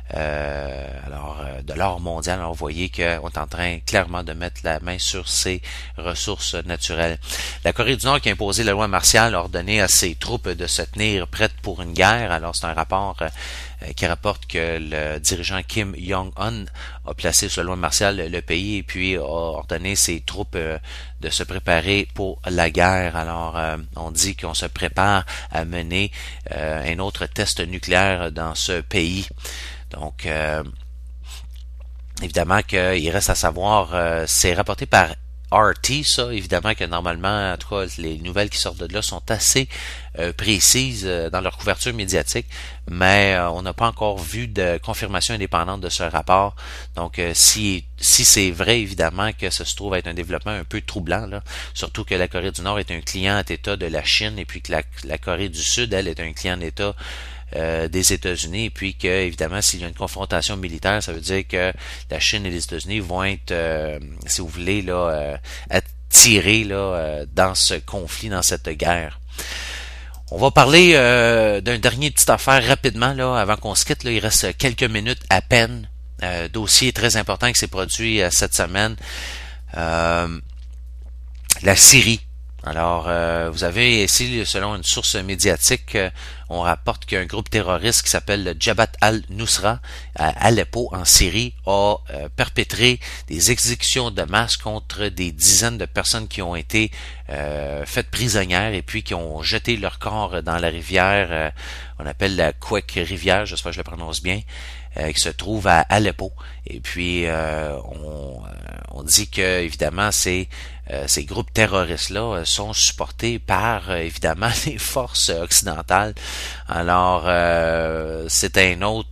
De l'or mondial, alors vous voyez qu'on est en train clairement de mettre la main sur ses ressources naturelles. La Corée du Nord qui a imposé la loi martiale a ordonné à ses troupes de se tenir prêtes pour une guerre. Alors c'est un rapport qui rapporte que le dirigeant Kim Jong-un a placé sous la loi martiale le pays et puis a ordonné ses troupes de se préparer pour la guerre. Alors on dit qu'on se prépare à mener un autre test nucléaire dans ce pays. Donc, évidemment qu'il reste à savoir, c'est rapporté par RT, ça, évidemment que normalement, en tout cas, les nouvelles qui sortent de là sont assez précises dans leur couverture médiatique, mais on n'a pas encore vu de confirmation indépendante de ce rapport. Donc, si c'est vrai, évidemment, que ça se trouve être un développement un peu troublant, là, surtout que la Corée du Nord est un client d'État de la Chine et puis que la Corée du Sud, elle, est un client d'État des États-Unis, et puis que évidemment s'il y a une confrontation militaire, ça veut dire que la Chine et les États-Unis vont être, si vous voulez, là, attirés là dans ce conflit, dans cette guerre. On va parler d'un dernier petite affaire rapidement là, avant qu'on se quitte. Là, il reste quelques minutes à peine. Dossier très important qui s'est produit cette semaine. La Syrie. Alors, vous avez ici, selon une source médiatique, on rapporte qu'un groupe terroriste qui s'appelle le Jabhat al-Nusra à Aleppo, en Syrie, a perpétré des exécutions de masse contre des dizaines de personnes qui ont été faites prisonnières et puis qui ont jeté leur corps dans la rivière, on appelle la Kwek rivière, j'espère que je le prononce bien, qui se trouve à Aleppo. Et puis, on dit que, évidemment, ces groupes terroristes-là sont supportés par, évidemment, les forces occidentales. Alors, c'est une autre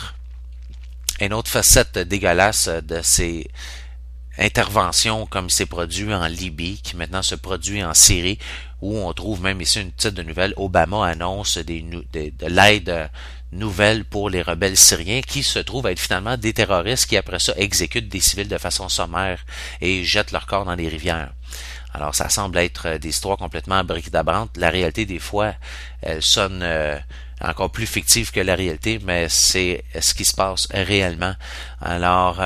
facette dégueulasse de ces interventions comme c'est produit en Libye, qui maintenant se produit en Syrie, où on trouve même ici une petite nouvelle. Obama annonce de l'aide nouvelle pour les rebelles syriens qui se trouvent à être finalement des terroristes qui après ça exécutent des civils de façon sommaire et jettent leur corps dans les rivières. Alors ça semble être des histoires complètement abracadabrantes. La réalité des fois, elle sonne encore plus fictive que la réalité, mais c'est ce qui se passe réellement. Alors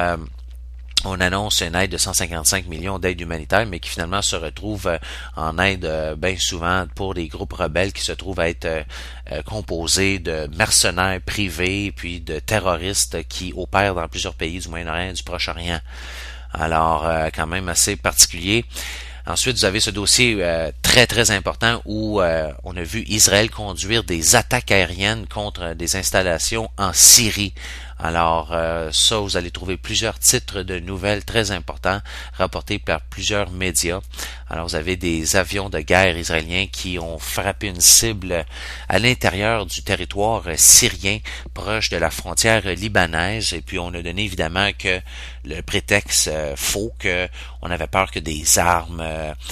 on annonce une aide de 155 millions d'aide humanitaire, mais qui finalement se retrouve en aide bien souvent pour des groupes rebelles qui se trouvent à être composés de mercenaires privés puis de terroristes qui opèrent dans plusieurs pays du Moyen-Orient et du Proche-Orient. Alors, quand même assez particulier. Ensuite, vous avez ce dossier très, très important où on a vu Israël conduire des attaques aériennes contre des installations en Syrie. Alors, ça, vous allez trouver plusieurs titres de nouvelles très importants rapportés par plusieurs médias. Alors, vous avez des avions de guerre israéliens qui ont frappé une cible à l'intérieur du territoire syrien, proche de la frontière libanaise. Et puis, on a donné évidemment que le prétexte faux, que on avait peur que des armes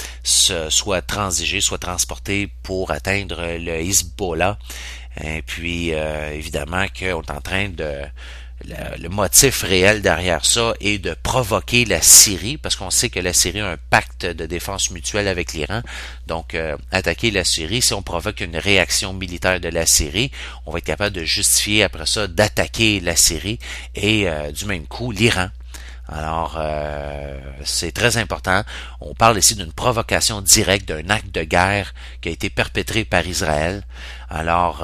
soient transigées, soient transportées pour atteindre le Hezbollah. Et puis, évidemment, qu'on est en train de... Le motif réel derrière ça est de provoquer la Syrie, parce qu'on sait que la Syrie a un pacte de défense mutuelle avec l'Iran. Donc, attaquer la Syrie, si on provoque une réaction militaire de la Syrie, on va être capable de justifier après ça d'attaquer la Syrie et du même coup l'Iran. Alors, c'est très important. On parle ici d'une provocation directe, d'un acte de guerre qui a été perpétré par Israël. Alors,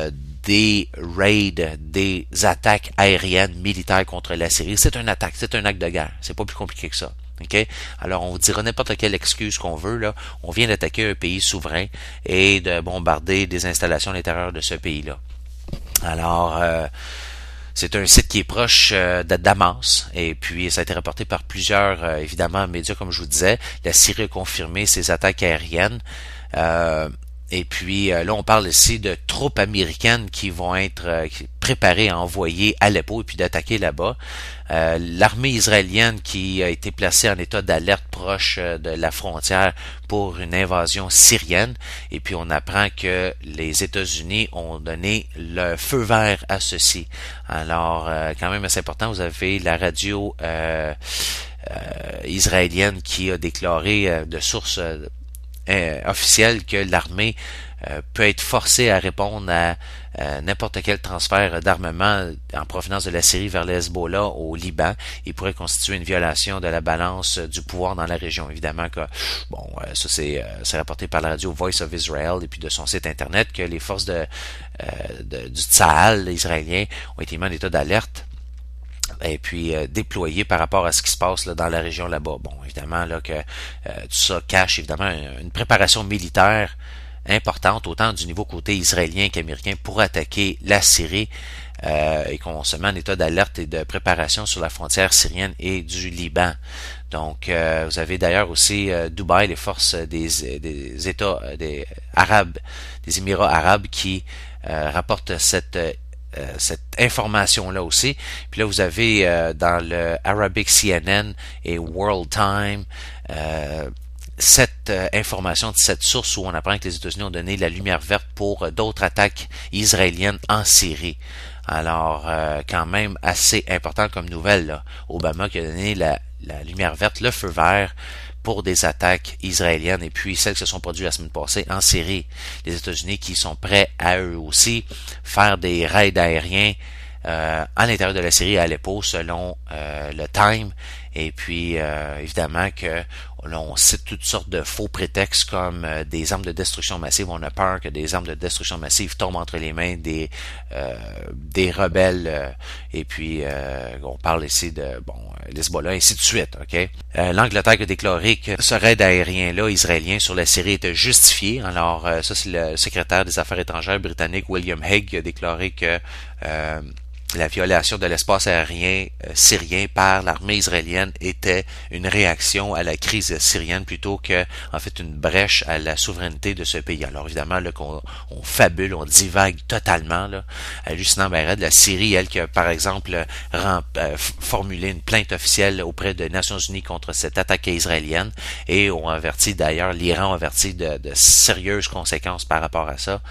des raids, des attaques aériennes militaires contre la Syrie, c'est une attaque, c'est un acte de guerre. C'est pas plus compliqué que ça. Okay? Alors, on vous dira n'importe quelle excuse qu'on veut, là. On vient d'attaquer un pays souverain et de bombarder des installations à l'intérieur de ce pays-là. Alors, C'est un site qui est proche de Damas, et puis ça a été rapporté par plusieurs, évidemment, médias, comme je vous disais. La Syrie a confirmé ses attaques aériennes. Et puis là, on parle ici de troupes américaines qui vont être préparées à envoyer à Aleppo et puis d'attaquer là-bas. L'armée israélienne qui a été placée en état d'alerte proche de la frontière pour une invasion syrienne. Et puis on apprend que les États-Unis ont donné le feu vert à ceci. Alors, quand même assez important, vous avez la radio israélienne qui a déclaré de sources officielle que l'armée peut être forcée à répondre à n'importe quel transfert d'armement en provenance de la Syrie vers le Hezbollah au Liban. Il pourrait constituer une violation de la balance du pouvoir dans la région. Évidemment que, ça c'est rapporté par la radio Voice of Israel et puis de son site internet que les forces du Tsahal israélien ont été mis en état d'alerte et puis déployé par rapport à ce qui se passe là, dans la région là-bas. Bon, évidemment là que tout ça cache évidemment une préparation militaire importante, autant du niveau côté israélien qu'américain, pour attaquer la Syrie et qu'on se met en état d'alerte et de préparation sur la frontière syrienne et du Liban. Donc, vous avez d'ailleurs aussi Dubaï, les forces des États des Arabes, des Émirats arabes qui rapportent cette information-là aussi. Puis là, vous avez dans le Arabic CNN et World Time cette information de cette source où on apprend que les États-Unis ont donné la lumière verte pour d'autres attaques israéliennes en Syrie. Alors, quand même assez important comme nouvelle, là. Obama qui a donné la lumière verte, le feu vert pour des attaques israéliennes et puis celles qui se sont produites la semaine passée en Syrie. Les États-Unis qui sont prêts à eux aussi faire des raids aériens à l'intérieur de la Syrie à Aleppo selon le Time. Et puis évidemment que là, on cite toutes sortes de faux prétextes comme des armes de destruction massive. On a peur que des armes de destruction massive tombent entre les mains des rebelles. Et puis on parle ici de l'Hezbollah, ainsi de suite. Ok. L'Angleterre a déclaré que ce raid aérien-là israélien sur la Syrie était justifié. Alors ça, c'est le secrétaire des Affaires étrangères britannique William Hague qui a déclaré que la violation de l'espace aérien syrien par l'armée israélienne était une réaction à la crise syrienne plutôt que, en fait, une brèche à la souveraineté de ce pays. Alors, évidemment, là, qu'on fabule, on divague totalement, là. Hallucinant, la Syrie, elle, qui a, par exemple, formulé une plainte officielle auprès des Nations Unies contre cette attaque israélienne et ont averti, d'ailleurs, l'Iran a averti de sérieuses conséquences par rapport à ça.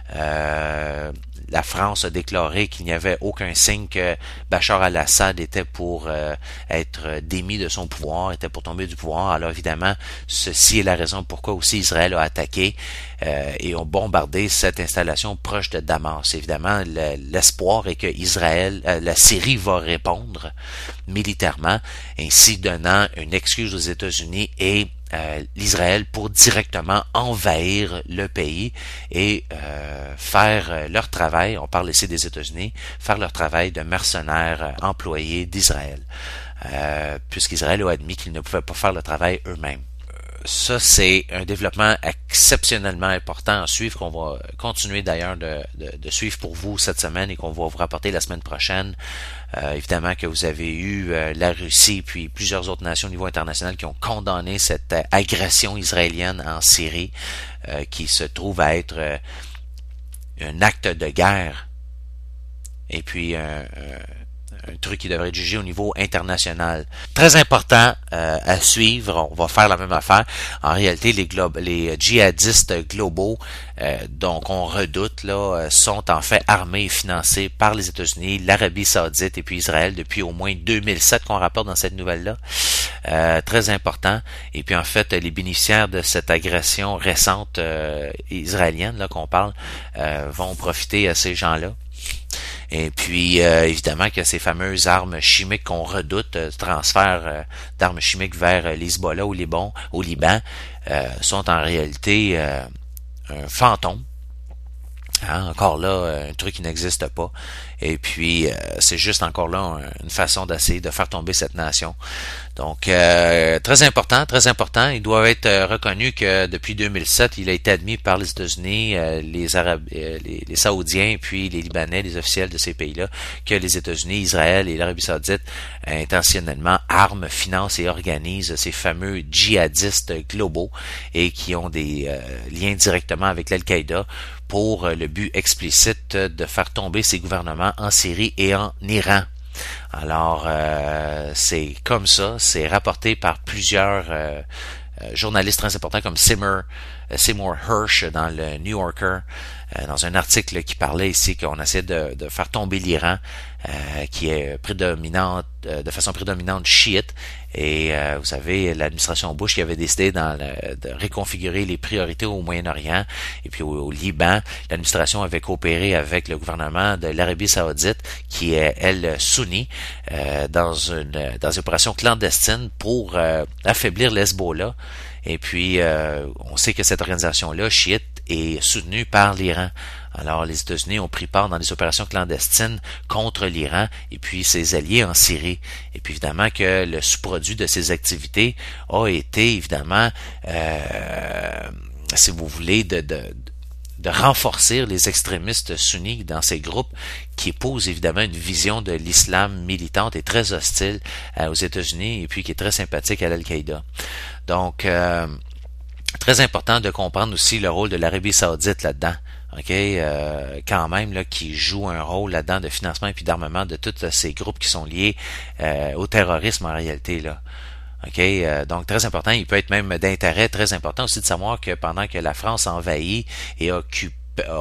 La France a déclaré qu'il n'y avait aucun signe que Bachar al-Assad était pour être démis de son pouvoir, était pour tomber du pouvoir. Alors évidemment, ceci est la raison pourquoi aussi Israël a attaqué et ont bombardé cette installation proche de Damas. Évidemment, l'espoir est que la Syrie va répondre militairement, ainsi donnant une excuse aux États-Unis et l'Israël pour directement envahir le pays et faire leur travail, on parle ici des États-Unis, faire leur travail de mercenaires employés d'Israël, puisqu'Israël a admis qu'ils ne pouvaient pas faire le travail eux-mêmes. Ça, c'est un développement exceptionnellement important à suivre, qu'on va continuer d'ailleurs de suivre pour vous cette semaine et qu'on va vous rapporter la semaine prochaine. Évidemment que vous avez eu la Russie puis plusieurs autres nations au niveau international qui ont condamné cette agression israélienne en Syrie qui se trouve à être un acte de guerre et puis un truc qui devrait être jugé au niveau international. Très important à suivre, on va faire la même affaire. En réalité, les djihadistes globaux, donc on redoute, là, sont en fait armés et financés par les États-Unis, l'Arabie Saoudite et puis Israël depuis au moins 2007 qu'on rapporte dans cette nouvelle-là. Très important. Et puis en fait, les bénéficiaires de cette agression récente israélienne là qu'on parle vont profiter à ces gens-là. Et puis, évidemment, que ces fameuses armes chimiques qu'on redoute, transfert d'armes chimiques vers l'Hezbollah au Liban, sont en réalité un fantôme.
Hein, encore là, un truc qui n'existe pas. Et puis, c'est juste encore là une façon d'essayer de faire tomber cette nation. Donc, très important, très important. Il doit être reconnu que depuis 2007, il a été admis par les États-Unis, les Arabes, les Saoudiens, puis les Libanais, les officiels de ces pays-là, que les États-Unis, Israël et l'Arabie Saoudite intentionnellement arment, financent et organisent ces fameux djihadistes globaux et qui ont des liens directement avec l'Al-Qaïda pour le but explicite de faire tomber ces gouvernements en Syrie et en Iran. Alors, c'est comme ça, c'est rapporté par plusieurs journalistes très importants comme Seymour Hersh dans le New Yorker, dans un article qui parlait ici qu'on essaie de faire tomber l'Iran, qui est prédominante, de façon prédominante chiite. Et vous savez, l'administration Bush qui avait décidé de réconfigurer les priorités au Moyen-Orient et puis au Liban. L'administration avait coopéré avec le gouvernement de l'Arabie Saoudite, qui est, elle, sunni, dans des opérations clandestines pour affaiblir l'Hezbollah. Et puis, on sait que cette organisation-là, chiite, est soutenue par l'Iran. Alors, les États-Unis ont pris part dans des opérations clandestines contre l'Iran et puis ses alliés en Syrie. Et puis, évidemment, que le sous-produit de ces activités a été, évidemment, si vous voulez, de renforcer les extrémistes sunnis dans ces groupes qui épousent évidemment une vision de l'islam militante et très hostile aux États-Unis et puis qui est très sympathique à l'Al-Qaïda. Donc, très important de comprendre aussi le rôle de l'Arabie Saoudite là-dedans. OK, quand même là, qui joue un rôle là-dedans de financement et puis d'armement de tous ces groupes qui sont liés au terrorisme en réalité là. OK, donc très important, il peut être même d'intérêt très important aussi de savoir que pendant que la France envahit et occupe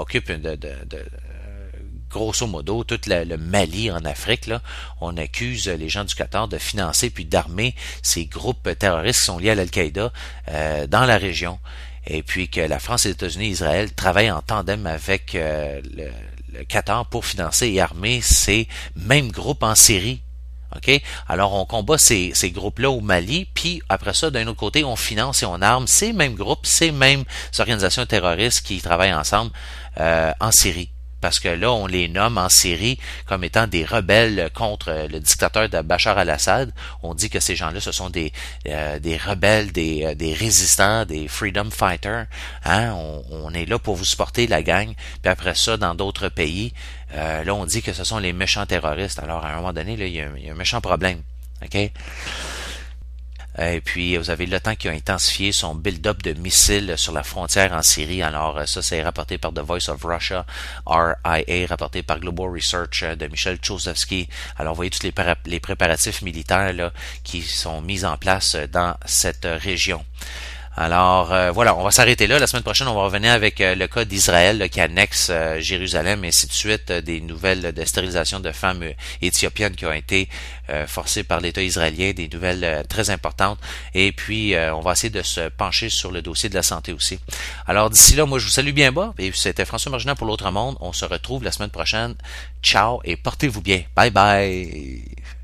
grosso modo tout le Mali en Afrique, là, on accuse les gens du Qatar de financer puis d'armer ces groupes terroristes qui sont liés à l'Al-Qaïda dans la région. Et puis que la France, les États-Unis et Israël travaillent en tandem avec le Qatar pour financer et armer ces mêmes groupes en Syrie. OK? Alors, on combat ces groupes-là au Mali, puis après ça, d'un autre côté, on finance et on arme ces mêmes groupes, ces mêmes organisations terroristes qui travaillent ensemble en Syrie. Parce que là, on les nomme en Syrie comme étant des rebelles contre le dictateur de Bachar al-Assad. On dit que ces gens-là, ce sont des rebelles, des résistants, des freedom fighters. Hein? On est là pour vous supporter, la gang. Puis après ça, dans d'autres pays, là, on dit que ce sont les méchants terroristes. Alors, à un moment donné, là, il y a un méchant problème. OK? Et puis, vous avez l'OTAN qui a intensifié son build-up de missiles sur la frontière en Syrie. Alors, ça, c'est rapporté par The Voice of Russia, RIA, rapporté par Global Research de Michel Chossovsky. Alors, vous voyez tous les préparatifs militaires là, qui sont mis en place dans cette région. Alors, voilà, on va s'arrêter là. La semaine prochaine, on va revenir avec le cas d'Israël là, qui annexe Jérusalem et ainsi de suite, des nouvelles de stérilisation de femmes éthiopiennes qui ont été forcées par l'État israélien, des nouvelles très importantes. Et puis, on va essayer de se pencher sur le dossier de la santé aussi. Alors, d'ici là, moi, je vous salue bien bas. Et c'était François Marginal pour l'Autre Monde. On se retrouve la semaine prochaine. Ciao et portez-vous bien. Bye bye.